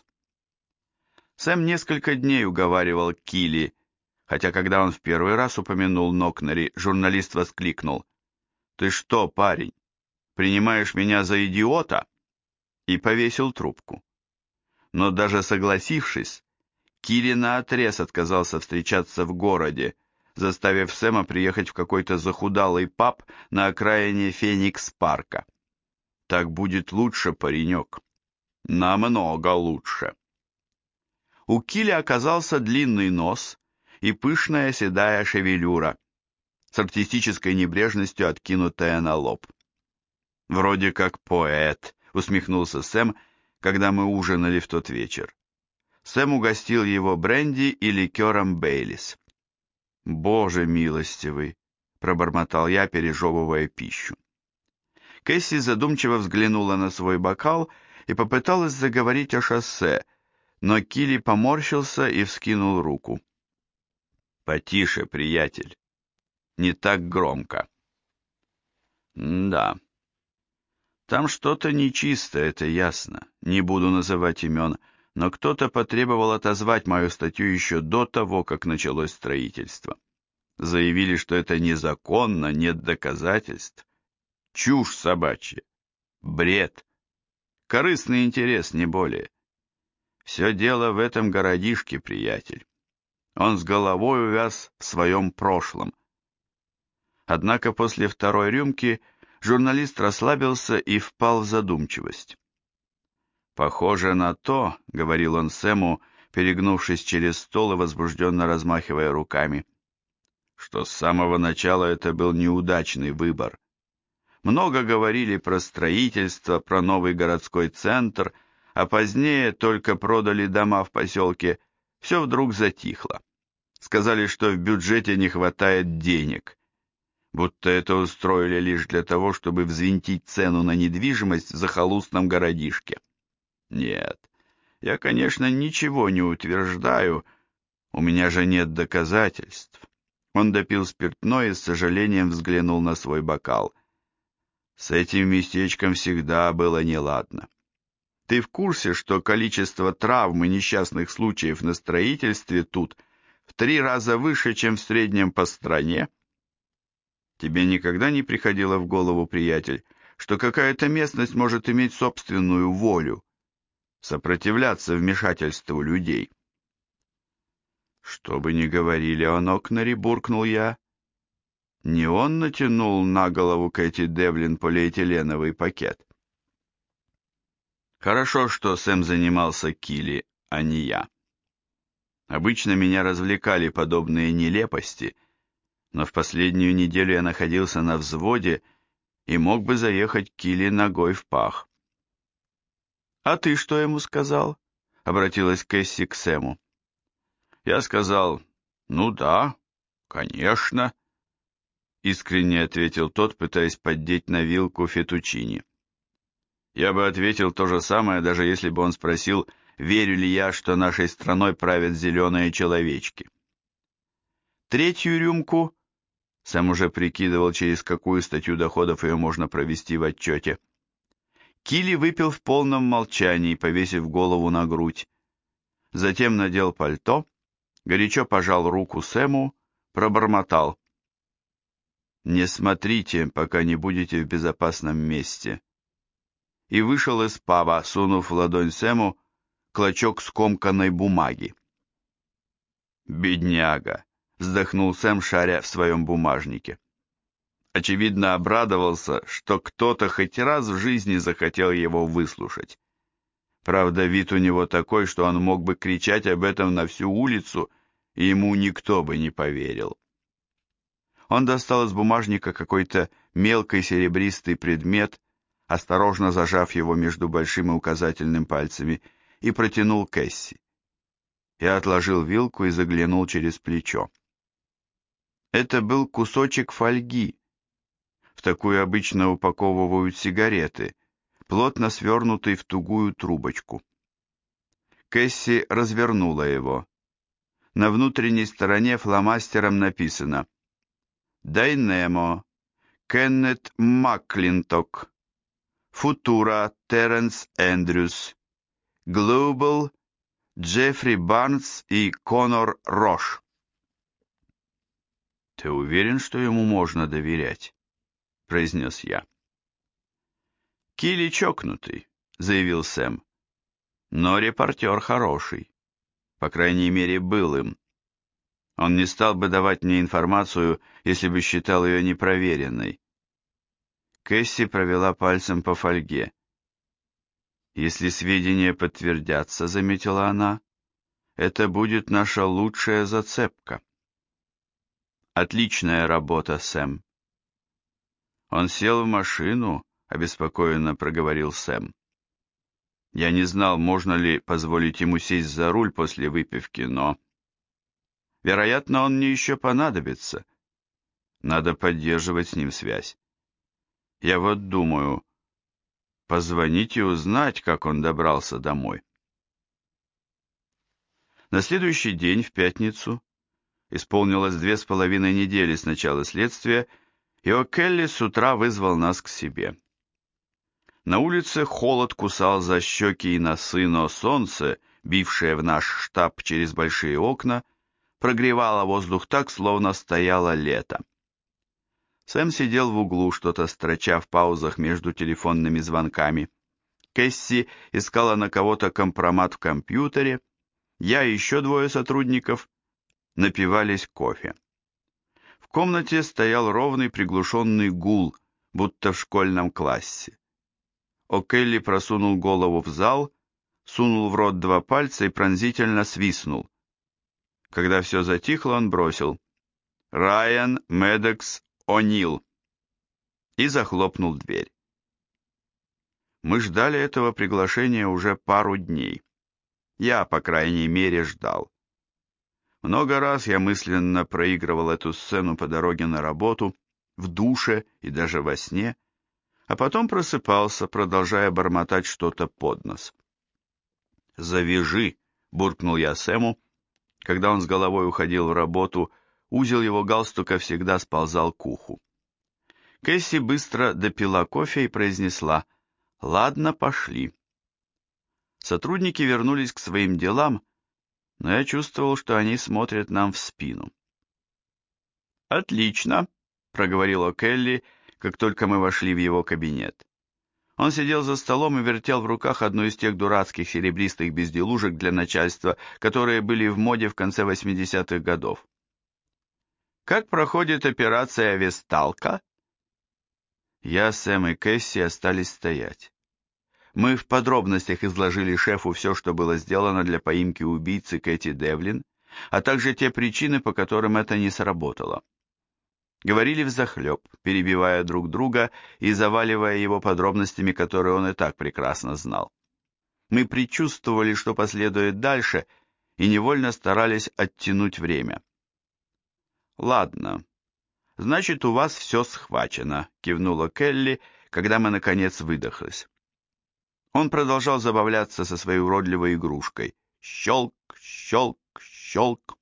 Сэм несколько дней уговаривал Килли, хотя когда он в первый раз упомянул Нокнери, журналист воскликнул: «Ты что, парень, принимаешь меня за идиота?» и повесил трубку. Но даже согласившись, Килли наотрез отказался встречаться в городе, заставив Сэма приехать в какой-то захудалый паб на окраине Феникс-парка. «Так будет лучше, паренек. Намного лучше». У Килли оказался длинный нос и пышная седая шевелюра, с артистической небрежностью откинутая на лоб. «Вроде как поэт», — усмехнулся Сэм, когда мы ужинали в тот вечер. Сэм угостил его бренди и ликером Бейлис. «Боже милостивый!» — пробормотал я, пережевывая пищу. Кэсси задумчиво взглянула на свой бокал и попыталась заговорить о шоссе, но Килли поморщился и вскинул руку. «Потише, приятель. Не так громко». «Да. Там что-то нечисто, это ясно. Не буду называть имен, но кто-то потребовал отозвать мою статью еще до того, как началось строительство. Заявили, что это незаконно, нет доказательств. Чушь собачья. Бред. Корыстный интерес, не более. Все дело в этом городишке, приятель. Он с головой увяз в своем прошлом». Однако после второй рюмки журналист расслабился и впал в задумчивость. «Похоже на то», — говорил он Сэму, перегнувшись через стол и возбужденно размахивая руками, «что с самого начала это был неудачный выбор. Много говорили про строительство, про новый городской центр, а позднее только продали дома в поселке, все вдруг затихло. Сказали, что в бюджете не хватает денег, будто это устроили лишь для того, чтобы взвинтить цену на недвижимость в захолустном городишке. Нет, я, конечно, ничего не утверждаю, у меня же нет доказательств». Он допил спиртное и с сожалением взглянул на свой бокал. «С этим местечком всегда было неладно. Ты в курсе, что количество травм и несчастных случаев на строительстве тут в 3 раза выше, чем в среднем по стране? Тебе никогда не приходило в голову, приятель, что какая-то местность может иметь собственную волю, сопротивляться вмешательству людей?» «Что бы ни говорили о Нокнере», — буркнул я, — «не он натянул на голову Кэти Девлин полиэтиленовый пакет?» Хорошо, что Сэм занимался Килли, а не я. Обычно меня развлекали подобные нелепости, но в последнюю неделю я находился на взводе и мог бы заехать Килли ногой в пах. «А ты что ему сказал?» — обратилась Кэсси к Сэму. Я сказал: «Ну да, конечно», — искренне ответил тот, пытаясь поддеть на вилку фетучини. Я бы ответил то же самое, даже если бы он спросил, верю ли я, что нашей страной правят зеленые человечки. Третью рюмку, Сэм уже прикидывал, через какую статью доходов ее можно провести в отчете, Килли выпил в полном молчании, повесив голову на грудь. Затем надел пальто, горячо пожал руку Сэму, пробормотал: «Не смотрите, пока не будете в безопасном месте», и вышел из паба, сунув в ладонь Сэму клочок скомканной бумаги. «Бедняга!» — вздохнул Сэм, шаря в своем бумажнике. Очевидно, обрадовался, что кто-то хоть раз в жизни захотел его выслушать. Правда, вид у него такой, что он мог бы кричать об этом на всю улицу, и ему никто бы не поверил. Он достал из бумажника какой-то мелкий серебристый предмет, осторожно зажав его между большим и указательным пальцами, и протянул Кэсси. Я отложил вилку и заглянул через плечо. Это был кусочек фольги. В такую обычно упаковывают сигареты, плотно свернутый в тугую трубочку. Кэсси развернула его. На внутренней стороне фломастером написано: «Дайнемо, Кеннет Макклинток, Футура Теренс Эндрюс, Глобал Джеффри Барнс и Конор Рош». «Ты уверен, что ему можно доверять?» — произнес я. «Килли чокнутый», — заявил Сэм. «Но репортер хороший. По крайней мере, был им. Он не стал бы давать мне информацию, если бы считал ее непроверенной». Кэсси провела пальцем по фольге. «Если сведения подтвердятся, — заметила она, — это будет наша лучшая зацепка». «Отличная работа, Сэм». Он сел в машину, — обеспокоенно проговорил Сэм. Я не знал, можно ли позволить ему сесть за руль после выпивки, но... Вероятно, он мне еще понадобится. Надо поддерживать с ним связь. Я вот думаю, позвонить и узнать, как он добрался домой. На следующий день, в пятницу, исполнилось 2,5 недели с начала следствия, и О'Келли с утра вызвал нас к себе. На улице холод кусал за щеки и носы, но солнце, бившее в наш штаб через большие окна, прогревало воздух так, словно стояло лето. Сэм сидел в углу, что-то строча в паузах между телефонными звонками. Кэсси искала на кого-то компромат в компьютере. Я и еще 2 сотрудников напивались кофе. В комнате стоял ровный приглушенный гул, будто в школьном классе. О'Келли просунул голову в зал, сунул в рот 2 пальца и пронзительно свистнул. Когда все затихло, он бросил: «Райан Медекс О'Нил» и захлопнул дверь. Мы ждали этого приглашения уже пару дней. Я, по крайней мере, ждал. Много раз я мысленно проигрывал эту сцену по дороге на работу, в душе и даже во сне, а потом просыпался, продолжая бормотать что-то под нос. «Завяжи!» — буркнул я Сэму. Когда он с головой уходил в работу, узел его галстука всегда сползал к уху. Кэсси быстро допила кофе и произнесла: «Ладно, пошли». Сотрудники вернулись к своим делам, но я чувствовал, что они смотрят нам в спину. «Отлично», — проговорил О'Келли, как только мы вошли в его кабинет. Он сидел за столом и вертел в руках одну из тех дурацких серебристых безделушек для начальства, которые были в моде в конце 80-х годов. «Как проходит операция Весталка?» Я, Сэм и Кэсси остались стоять. Мы в подробностях изложили шефу все, что было сделано для поимки убийцы Кэти Девлин, а также те причины, по которым это не сработало. Говорили взахлеб, перебивая друг друга и заваливая его подробностями, которые он и так прекрасно знал. Мы предчувствовали, что последует дальше, и невольно старались оттянуть время. «Ладно, значит, у вас все схвачено», — кивнула Келли, когда мы, наконец, выдохлись. Он продолжал забавляться со своей уродливой игрушкой. Щелк, щелк, щелк.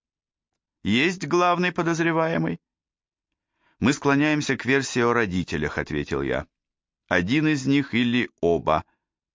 «Есть главный подозреваемый?» «Мы склоняемся к версии о родителях», — ответил я. «Один из них или оба».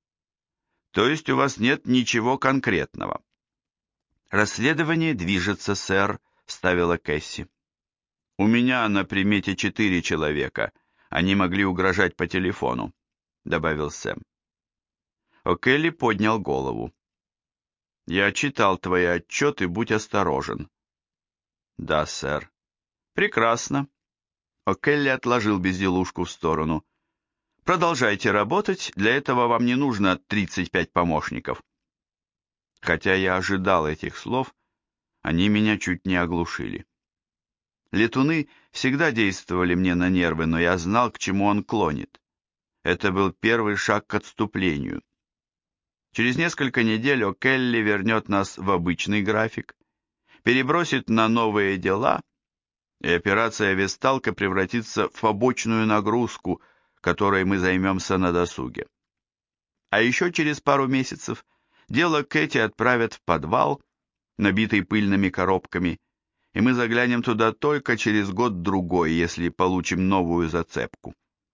«То есть у вас нет ничего конкретного?» «Расследование движется, сэр», — вставила Кэсси. «У меня на примете 4 человека. Они могли угрожать по телефону», — добавил Сэм. О'Келли поднял голову. «Я читал твои отчеты, будь осторожен». «Да, сэр». «Прекрасно». О'Келли отложил безделушку в сторону. «Продолжайте работать, для этого вам не нужно 35 помощников». Хотя я ожидал этих слов, они меня чуть не оглушили. Летуны всегда действовали мне на нервы, но я знал, к чему он клонит. Это был первый шаг к отступлению. Через несколько недель О'Келли вернет нас в обычный график, перебросит на новые дела, и операция «Весталка» превратится в побочную нагрузку, которой мы займемся на досуге. А еще через пару месяцев дело Кэти отправят в подвал, набитый пыльными коробками, и мы заглянем туда только через год-другой, если получим новую зацепку.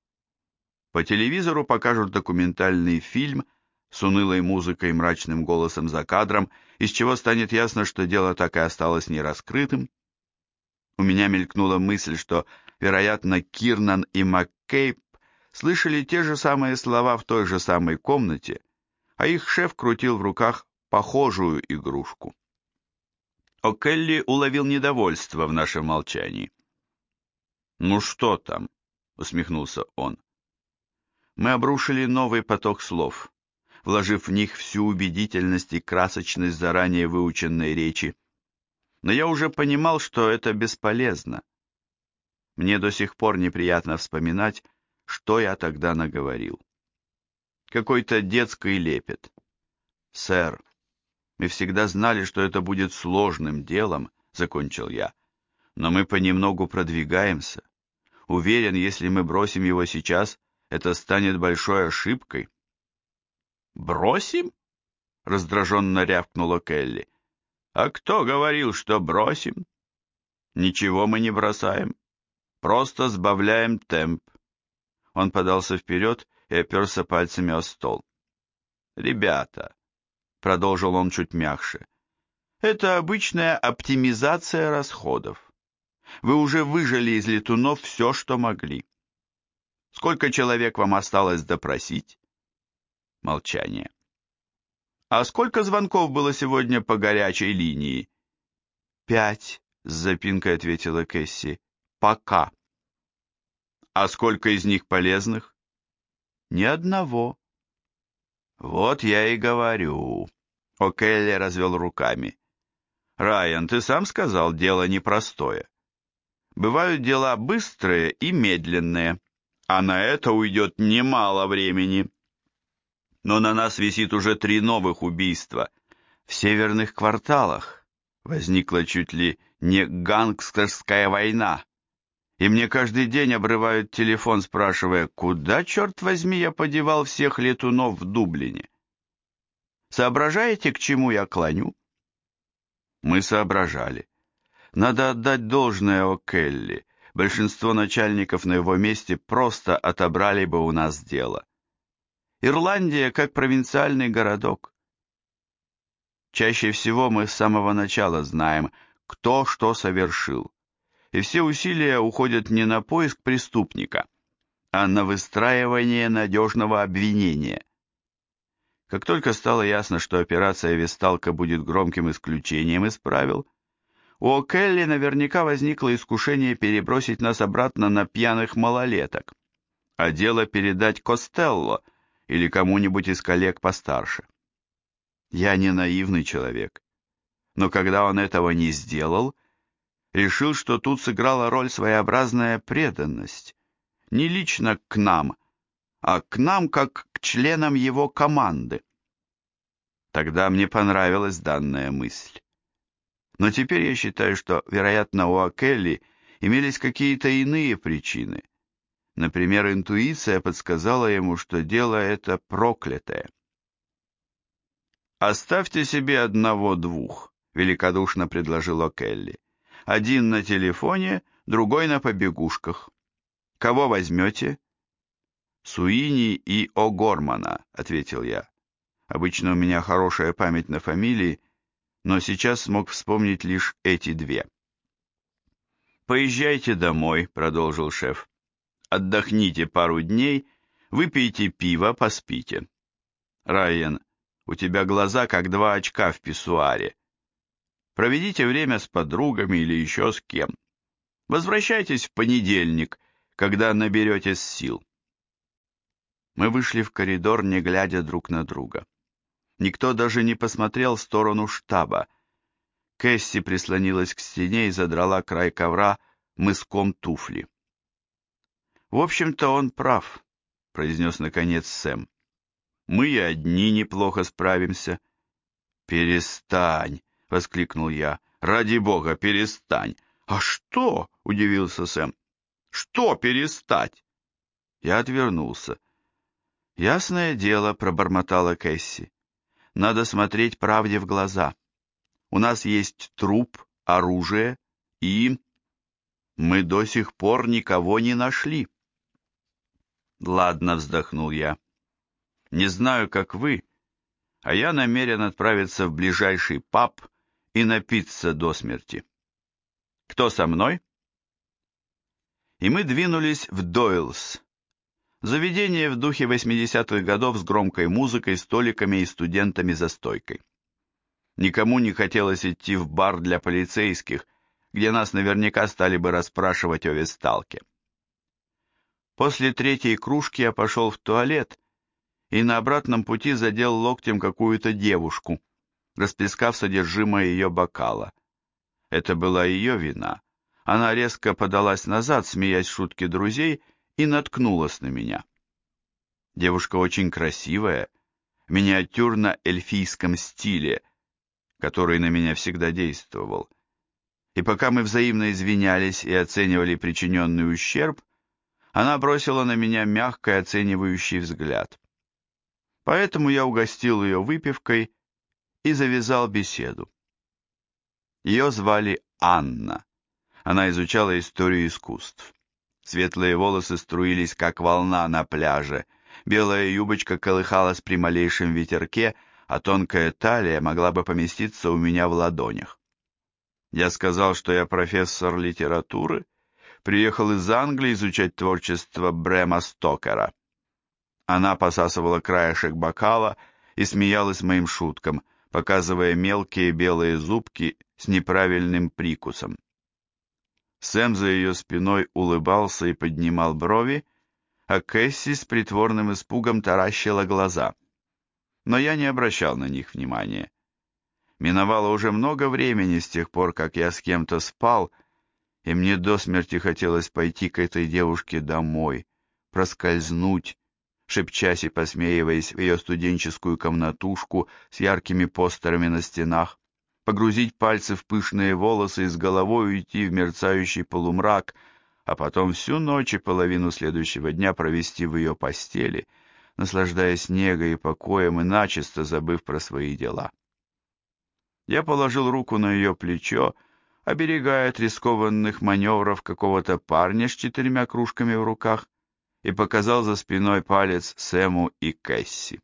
По телевизору покажут документальный фильм с унылой музыкой и мрачным голосом за кадром, из чего станет ясно, что дело так и осталось нераскрытым. У меня мелькнула мысль, что, вероятно, Кирнан и МакКейб слышали те же самые слова в той же самой комнате, а их шеф крутил в руках похожую игрушку. О'Келли уловил недовольство в нашем молчании. «Ну что там?» — усмехнулся он. Мы обрушили новый поток слов, вложив в них всю убедительность и красочность заранее выученной речи. Но я уже понимал, что это бесполезно. Мне до сих пор неприятно вспоминать, что я тогда наговорил. Какой-то детский лепет. «Сэр, мы всегда знали, что это будет сложным делом», — закончил я. «Но мы понемногу продвигаемся. Уверен, если мы бросим его сейчас, это станет большой ошибкой». «Бросим?» — раздраженно рявкнула Келли. «А кто говорил, что бросим?» «Ничего мы не бросаем. Просто сбавляем темп». Он подался вперед и оперся пальцами о стол. «Ребята», — продолжил он чуть мягче, — «это обычная оптимизация расходов. Вы уже выжали из летунов все, что могли. Сколько человек вам осталось допросить?» Молчание. «А сколько звонков было сегодня по горячей линии?» «5», — с запинкой ответила Кэсси. «Пока». «А сколько из них полезных?» «Ни одного». «Вот я и говорю», — О'Келли развел руками. «Райан, ты сам сказал, дело непростое. Бывают дела быстрые и медленные, а на это уйдет немало времени. Но на нас висит уже 3 новых убийства. В северных кварталах возникла чуть ли не гангстерская война. И мне каждый день обрывают телефон, спрашивая, куда, черт возьми, я подевал всех летунов в Дублине. Соображаете, к чему я клоню?» Мы соображали. Надо отдать должное О'Келли. Большинство начальников на его месте просто отобрали бы у нас дело. Ирландия как провинциальный городок. Чаще всего мы с самого начала знаем, кто что совершил. И все усилия уходят не на поиск преступника, а на выстраивание надежного обвинения. Как только стало ясно, что операция «Весталка» будет громким исключением из правил, у О'Келли наверняка возникло искушение перебросить нас обратно на пьяных малолеток, а дело передать Костелло или кому-нибудь из коллег постарше. Я не наивный человек, но когда он этого не сделал, Решил, что тут сыграла роль своеобразная преданность. Не лично к нам, а к нам как к членам его команды. Тогда мне понравилась данная мысль. Но теперь я считаю, что, вероятно, у О'Келли имелись какие-то иные причины. Например, интуиция подсказала ему, что дело это проклятое. «Оставьте себе одного-двух», — великодушно предложил О'Келли. «Один на телефоне, другой на побегушках. Кого возьмете?» «Суини и О'Гормана», — ответил я. Обычно у меня хорошая память на фамилии, но сейчас смог вспомнить лишь эти две. «Поезжайте домой», — продолжил шеф. «Отдохните пару дней, выпейте пиво, поспите. Райан, у тебя глаза как два очка в писсуаре. Проведите время с подругами или еще с кем. Возвращайтесь в понедельник, когда наберетесь сил». Мы вышли в коридор, не глядя друг на друга. Никто даже не посмотрел в сторону штаба. Кэсси прислонилась к стене и задрала край ковра мыском туфли. «В общем-то, он прав», — произнес наконец Сэм. «Мы и одни неплохо справимся». «Перестань!» — воскликнул я. «Ради бога, перестань!» «А что?» — удивился Сэм. «Что перестать?» Я отвернулся. «Ясное дело», — пробормотала Кэсси. «Надо смотреть правде в глаза. У нас есть труп, оружие и... мы до сих пор никого не нашли». «Ладно», — вздохнул я. «Не знаю, как вы, а я намерен отправиться в ближайший паб и напиться до смерти. Кто со мной?» И мы двинулись в Дойлс. Заведение в духе 80-х годов с громкой музыкой, столиками и студентами за стойкой. Никому не хотелось идти в бар для полицейских, где нас наверняка стали бы расспрашивать о Весталке. После третьей кружки я пошел в туалет и на обратном пути задел локтем какую-то девушку, расплескав содержимое ее бокала. Это была ее вина. Она резко подалась назад, смеясь шутки друзей, и наткнулась на меня. Девушка очень красивая, в миниатюрно-эльфийском стиле, который на меня всегда действовал. И пока мы взаимно извинялись и оценивали причиненный ущерб, она бросила на меня мягкий оценивающий взгляд. Поэтому я угостил ее выпивкой и завязал беседу. Ее звали Анна. Она изучала историю искусств. Светлые волосы струились, как волна на пляже, белая юбочка колыхалась при малейшем ветерке, а тонкая талия могла бы поместиться у меня в ладонях. Я сказал, что я профессор литературы, приехал из Англии изучать творчество Брэма Стокера. Она посасывала краешек бокала и смеялась моим шуткам, показывая мелкие белые зубки с неправильным прикусом. Сэм за ее спиной улыбался и поднимал брови, а Кэсси с притворным испугом таращила глаза. Но я не обращал на них внимания. Миновало уже много времени с тех пор, как я с кем-то спал, и мне до смерти хотелось пойти к этой девушке домой, проскользнуть, шепчась и посмеиваясь в ее студенческую комнатушку с яркими постерами на стенах, погрузить пальцы в пышные волосы и с головой уйти в мерцающий полумрак, а потом всю ночь и половину следующего дня провести в ее постели, наслаждаясь негой и покоем и начисто забыв про свои дела. Я положил руку на ее плечо, оберегая от рискованных маневров какого-то парня с 4 кружками в руках, и показал за спиной палец Сэму и Кэсси.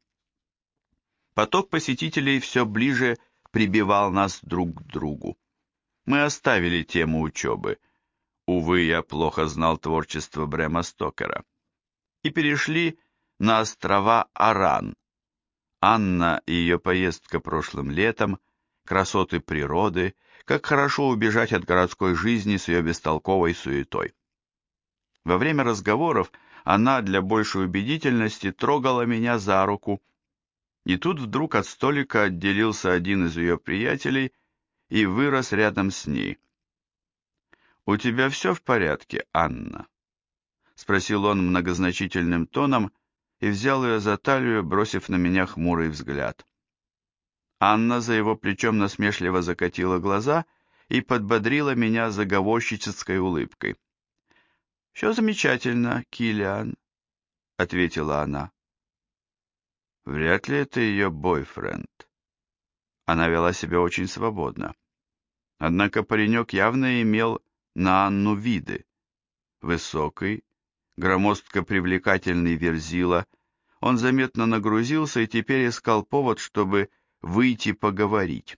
Поток посетителей все ближе прибивал нас друг к другу. Мы оставили тему учебы. Увы, я плохо знал творчество Брэма Стокера. И перешли на острова Аран. Анна и ее поездка прошлым летом, красоты природы, как хорошо убежать от городской жизни с ее бестолковой суетой. Во время разговоров она для большей убедительности трогала меня за руку, и тут вдруг от столика отделился один из ее приятелей и вырос рядом с ней. «У тебя все в порядке, Анна?» — спросил он многозначительным тоном и взял ее за талию, бросив на меня хмурый взгляд. Анна за его плечом насмешливо закатила глаза и подбодрила меня заговорщической улыбкой. «Все замечательно, Киллиан», — ответила она. Вряд ли это ее бойфренд. Она вела себя очень свободно. Однако паренек явно имел на Анну виды. Высокий, громоздко привлекательный верзила, он заметно нагрузился и теперь искал повод, чтобы выйти поговорить.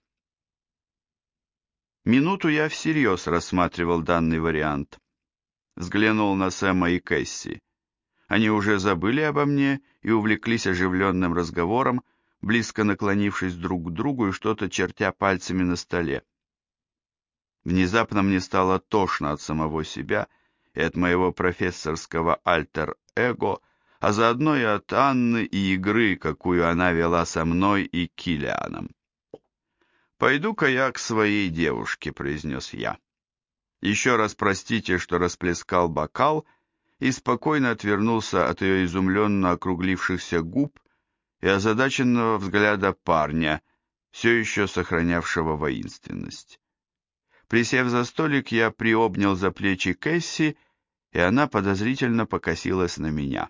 Минуту я всерьез рассматривал данный вариант. Взглянул на Сэма и Кэсси. Они уже забыли обо мне и увлеклись оживленным разговором, близко наклонившись друг к другу и что-то чертя пальцами на столе. Внезапно мне стало тошно от самого себя и от моего профессорского альтер-эго, а заодно и от Анны и игры, какую она вела со мной и Киллианом. «Пойду-ка я к своей девушке», — произнес я. «Еще раз простите, что расплескал бокал», и спокойно отвернулся от ее изумленно округлившихся губ и озадаченного взгляда парня, все еще сохранявшего воинственность. Присев за столик, я приобнял за плечи Кэсси, и она подозрительно покосилась на меня.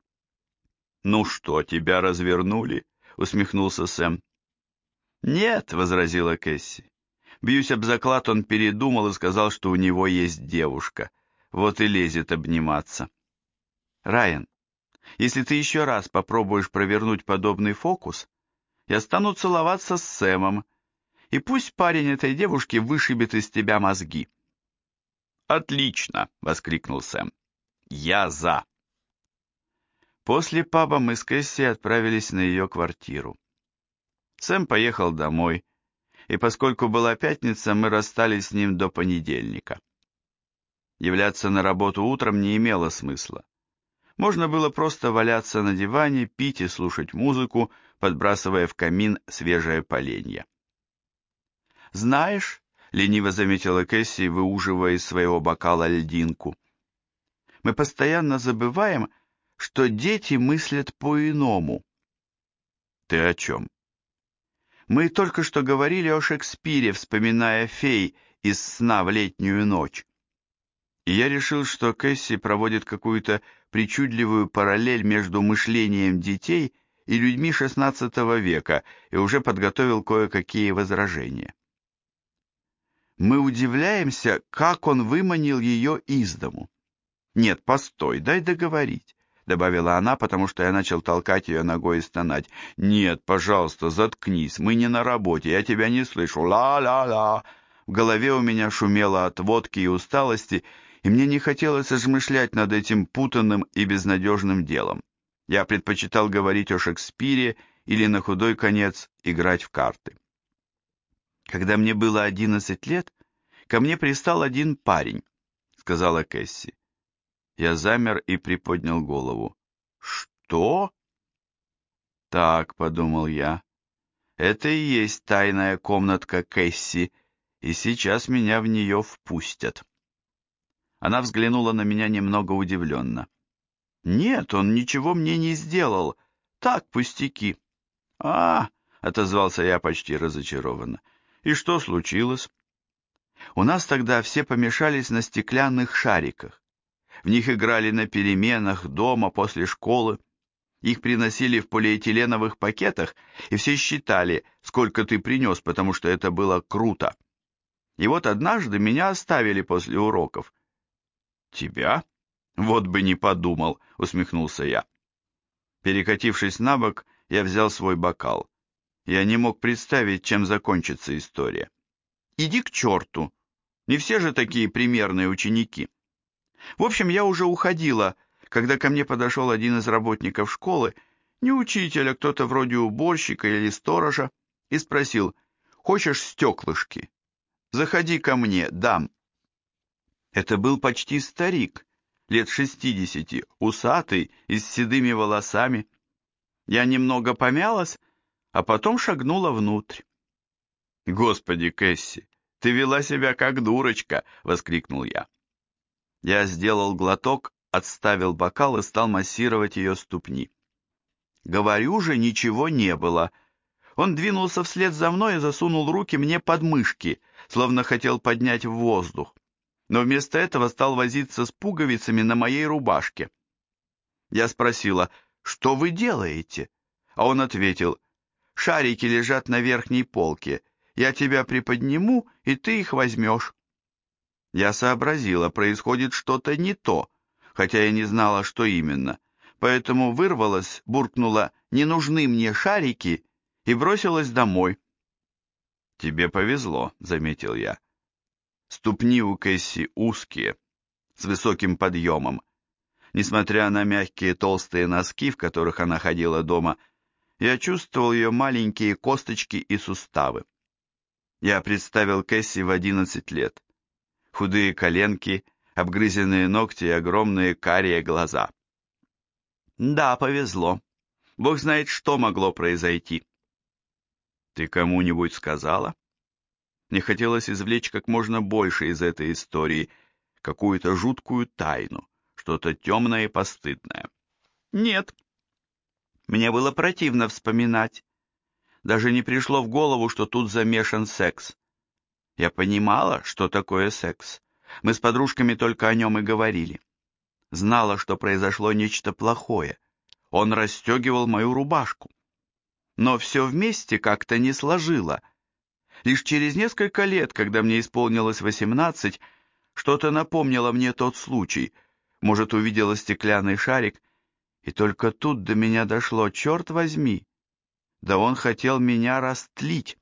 «Ну что, тебя развернули?» — усмехнулся Сэм. «Нет», — возразила Кэсси. «Бьюсь об заклад, он передумал и сказал, что у него есть девушка. Вот и лезет обниматься». «Райан, если ты еще раз попробуешь провернуть подобный фокус, я стану целоваться с Сэмом, и пусть парень этой девушки вышибет из тебя мозги». «Отлично!» — воскликнул Сэм. «Я за!» После паба мы с Кэсси отправились на ее квартиру. Сэм поехал домой, и поскольку была пятница, мы расстались с ним до понедельника. Являться на работу утром не имело смысла. Можно было просто валяться на диване, пить и слушать музыку, подбрасывая в камин свежее поленье. «Знаешь», — лениво заметила Кэсси, выуживая из своего бокала льдинку, «мы постоянно забываем, что дети мыслят по-иному». «Ты о чем?» «Мы только что говорили о Шекспире, вспоминая фей из «Сна в летнюю ночь». И я решил, что Кэсси проводит какую-то причудливую параллель между мышлением детей и людьми XVI века и уже подготовил кое-какие возражения. Мы удивляемся, как он выманил ее из дому. «Нет, постой, дай договорить», — добавила она, потому что я начал толкать ее ногой и стонать. «Нет, пожалуйста, заткнись, мы не на работе, я тебя не слышу, ла-ла-ла». В голове у меня шумело от водки и усталости, и мне не хотелось размышлять над этим путанным и безнадежным делом. Я предпочитал говорить о Шекспире или, на худой конец, играть в карты. «Когда мне было 11 лет, ко мне пристал один парень», — сказала Кэсси. Я замер и приподнял голову. «Что?» «Так», — подумал я, — «это и есть тайная комнатка Кэсси, и сейчас меня в нее впустят». Она взглянула на меня немного удивленно. «Нет, он ничего мне не сделал. Так, пустяки». Отозвался я почти разочарованно. «И что случилось?» У нас тогда все помешались на стеклянных шариках. В них играли на переменах, дома, после школы. Их приносили в полиэтиленовых пакетах, и все считали, сколько ты принес, потому что это было круто. И вот однажды меня оставили после уроков. «Тебя? Вот бы не подумал», — усмехнулся я. Перекатившись на бок, я взял свой бокал. Я не мог представить, чем закончится история. «Иди к черту! Не все же такие примерные ученики». В общем, я уже уходила, когда ко мне подошел один из работников школы, не учитель, а кто-то вроде уборщика или сторожа, и спросил: «Хочешь стеклышки? Заходи ко мне, дам». Это был почти старик, лет 60, усатый и с седыми волосами. Я немного помялась, а потом шагнула внутрь. «Господи, Кэсси, Ты вела себя как дурочка!» — воскликнул я. Я сделал глоток, отставил бокал и стал массировать ее ступни. Говорю же, ничего не было. Он двинулся вслед за мной и засунул руки мне под мышки, словно хотел поднять в воздух, но вместо этого стал возиться с пуговицами на моей рубашке. Я спросила: «Что вы делаете?» А он ответил: «Шарики лежат на верхней полке. Я тебя приподниму, и ты их возьмешь». Я сообразила, происходит что-то не то, хотя я не знала, что именно, поэтому вырвалась, буркнула: «Не нужны мне шарики», и бросилась домой. «Тебе повезло», — заметил я. Ступни у Кэсси узкие, с высоким подъемом. Несмотря на мягкие толстые носки, в которых она ходила дома, я чувствовал ее маленькие косточки и суставы. Я представил Кэсси в 11 лет. Худые коленки, обгрызенные ногти и огромные карие глаза. Да, повезло. Бог знает, что могло произойти. Ты кому-нибудь сказала? Мне хотелось извлечь как можно больше из этой истории, какую-то жуткую тайну, что-то темное и постыдное. Нет. Мне было противно вспоминать. Даже не пришло в голову, что тут замешан секс. Я понимала, что такое секс. Мы с подружками только о нем и говорили. Знала, что произошло нечто плохое. Он расстегивал мою рубашку. Но все вместе как-то не сложило. Лишь через несколько лет, когда мне исполнилось 18, что-то напомнило мне тот случай. Может, увидела стеклянный шарик, и только тут до меня дошло: черт возьми, да он хотел меня растлить.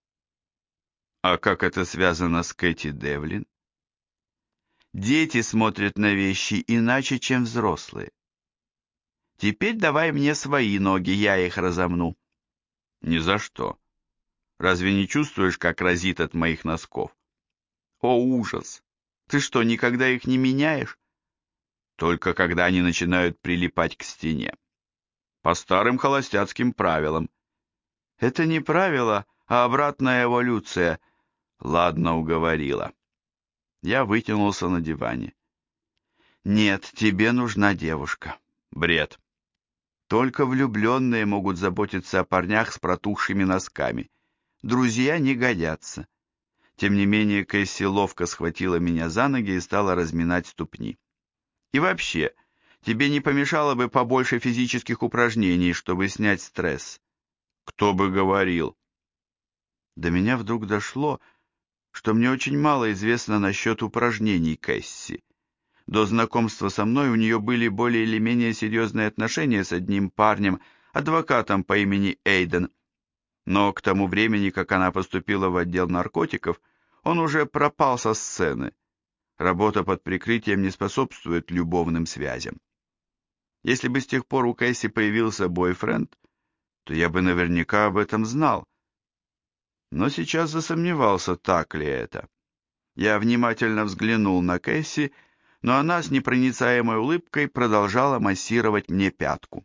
А как это связано с Кэти Девлин? Дети смотрят на вещи иначе, чем взрослые. Теперь давай мне свои ноги, я их разомну. Ни за что. Разве не чувствуешь, как разит от моих носков? О, ужас! Ты что, никогда их не меняешь? Только когда они начинают прилипать к стене. По старым холостяцким правилам. Это не правило, а обратная эволюция. Ладно, уговорила. Я вытянулся на диване. Нет, тебе нужна девушка. Бред. Только влюбленные могут заботиться о парнях с протухшими носками. Друзья не годятся. Тем не менее, Кэсси ловко схватила меня за ноги и стала разминать ступни. И вообще, тебе не помешало бы побольше физических упражнений, чтобы снять стресс. Кто бы говорил? До меня вдруг дошло, что мне очень мало известно насчет упражнений Кэсси. До знакомства со мной у нее были более или менее серьезные отношения с одним парнем, адвокатом по имени Эйден. Но к тому времени, как она поступила в отдел наркотиков, он уже пропал со сцены. Работа под прикрытием не способствует любовным связям. Если бы с тех пор у Кэсси появился бойфренд, то я бы наверняка об этом знал. Но сейчас засомневался, так ли это. Я внимательно взглянул на Кэсси, но она с непроницаемой улыбкой продолжала массировать мне пятку.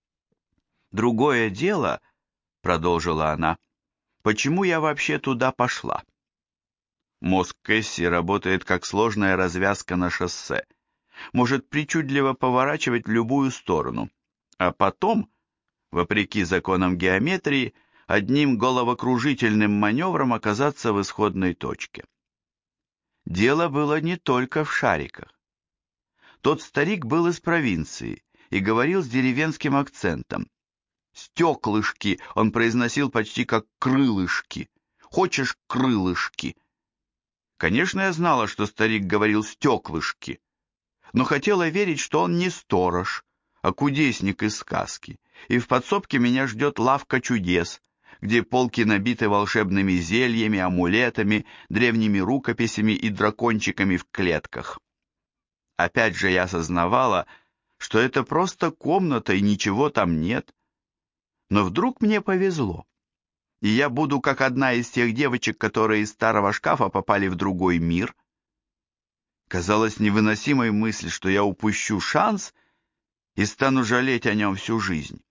«Другое дело, — продолжила она, — почему я вообще туда пошла? Мозг Кэсси работает как сложная развязка на шоссе, может причудливо поворачивать в любую сторону, а потом, вопреки законам геометрии, одним головокружительным маневром оказаться в исходной точке. Дело было не только в шариках. Тот старик был из провинции и говорил с деревенским акцентом. «Стеклышки» он произносил почти как «крылышки». «Хочешь крылышки?» Конечно, я знала, что старик говорил «стеклышки», но хотела верить, что он не сторож, а кудесник из сказки, и в подсобке меня ждет лавка чудес, где полки набиты волшебными зельями, амулетами, древними рукописями и дракончиками в клетках. Опять же я сознавала, что это просто комната и ничего там нет. Но вдруг мне повезло, и я буду как одна из тех девочек, которые из старого шкафа попали в другой мир. Казалось невыносимой мысль, что я упущу шанс и стану жалеть о нем всю жизнь.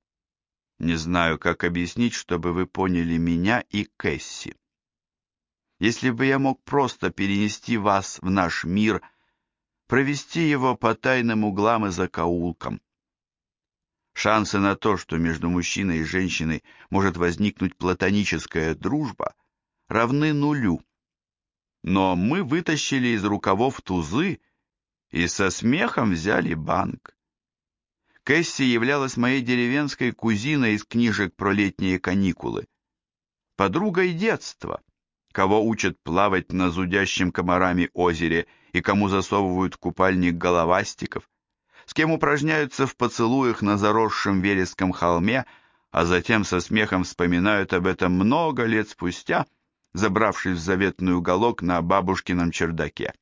Не знаю, как объяснить, чтобы вы поняли меня и Кэсси. Если бы я мог просто перенести вас в наш мир, провести его по тайным углам и закоулкам. Шансы на то, что между мужчиной и женщиной может возникнуть платоническая дружба, равны нулю. Но мы вытащили из рукавов тузы и со смехом взяли банк. Кэсси являлась моей деревенской кузиной из книжек про летние каникулы, подругой детства, кого учат плавать на зудящем комарами озере и кому засовывают в купальник головастиков, с кем упражняются в поцелуях на заросшем вереском холме, а затем со смехом вспоминают об этом много лет спустя, забравшись в заветный уголок на бабушкином чердаке.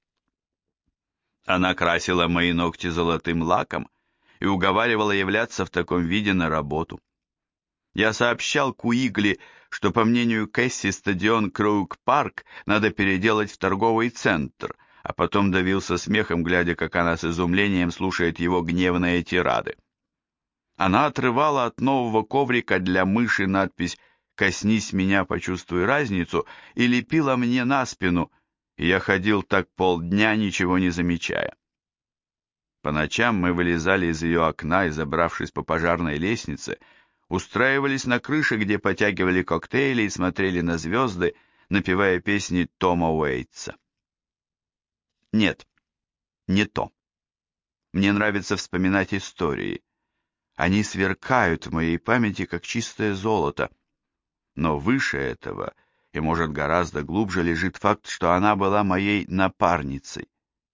Она красила мои ногти золотым лаком и уговаривала являться в таком виде на работу. Я сообщал Куигли, что, по мнению Кэсси, стадион Кроук-парк надо переделать в торговый центр, а потом давился смехом, глядя, как она с изумлением слушает его гневные тирады. Она отрывала от нового коврика для мыши надпись «Коснись меня, почувствуй разницу» и лепила мне на спину, и я ходил так полдня, ничего не замечая. По ночам мы вылезали из ее окна и, забравшись по пожарной лестнице, устраивались на крыше, где потягивали коктейли и смотрели на звезды, напевая песни Тома Уэйтса. Нет, не то. Мне нравится вспоминать истории. Они сверкают в моей памяти, как чистое золото. Но выше этого, и, может, гораздо глубже, лежит факт, что она была моей напарницей.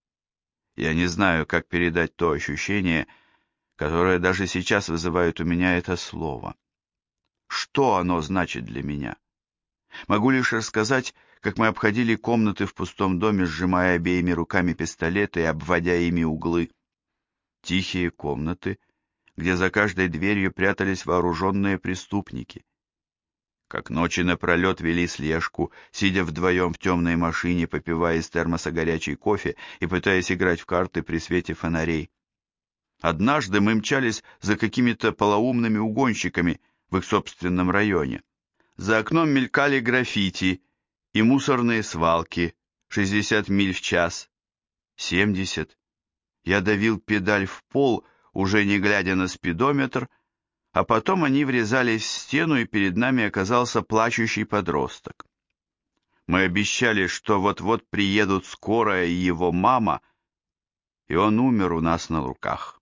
Я не знаю, как передать то ощущение, которое даже сейчас вызывает у меня это слово. Что оно значит для меня? Могу лишь рассказать, как мы обходили комнаты в пустом доме, сжимая обеими руками пистолеты и обводя ими углы. Тихие комнаты, где за каждой дверью прятались вооруженные преступники. Как ночи напролет вели слежку, сидя вдвоем в темной машине, попивая из термоса горячий кофе и пытаясь играть в карты при свете фонарей. Однажды мы мчались за какими-то полоумными угонщиками в их собственном районе. За окном мелькали граффити и мусорные свалки, 60 миль в час, 70. Я давил педаль в пол, уже не глядя на спидометр, а потом они врезались в стену, и перед нами оказался плачущий подросток. Мы обещали, что вот-вот приедут скорая и его мама, и он умер у нас на руках.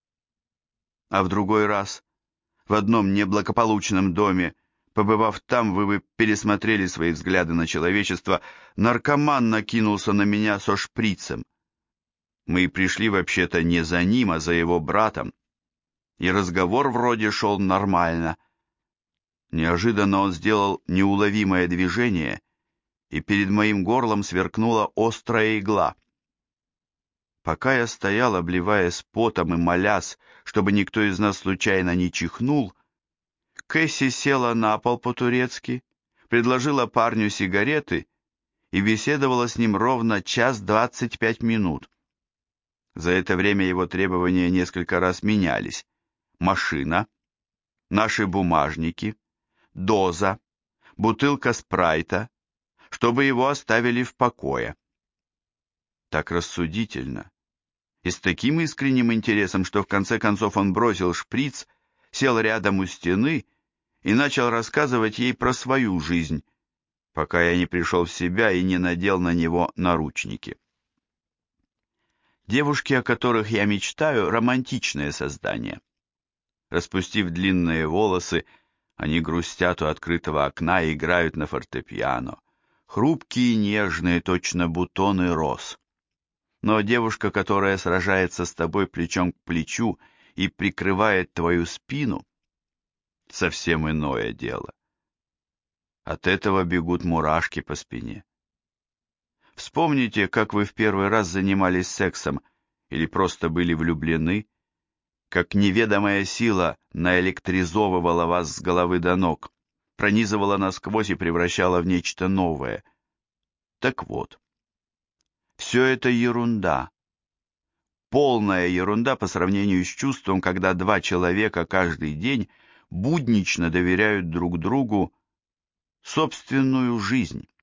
А в другой раз, в одном неблагополучном доме, побывав там, вы бы пересмотрели свои взгляды на человечество, наркоман накинулся на меня со шприцем. Мы пришли вообще-то не за ним, а за его братом, и разговор вроде шел нормально. Неожиданно он сделал неуловимое движение, и перед моим горлом сверкнула острая игла. Пока я стоял, обливаясь потом и молясь, чтобы никто из нас случайно не чихнул, Кэсси села на пол по-турецки, предложила парню сигареты и беседовала с ним ровно 1:25. За это время его требования несколько раз менялись. Машина, наши бумажники, доза, бутылка спрайта, чтобы его оставили в покое. Так рассудительно и с таким искренним интересом, что в конце концов он бросил шприц, сел рядом у стены и начал рассказывать ей про свою жизнь, пока я не пришел в себя и не надел на него наручники. Девушки, о которых я мечтаю, романтичное создание. Распустив длинные волосы, они грустят у открытого окна и играют на фортепиано. Хрупкие и нежные, точно бутоны роз. Но девушка, которая сражается с тобой плечом к плечу и прикрывает твою спину, совсем иное дело. От этого бегут мурашки по спине. Вспомните, как вы в первый раз занимались сексом или просто были влюблены, как неведомая сила наэлектризовывала вас с головы до ног, пронизывала насквозь и превращала в нечто новое. Так вот, все это ерунда. Полная ерунда по сравнению с чувством, когда два человека каждый день буднично доверяют друг другу собственную жизнь.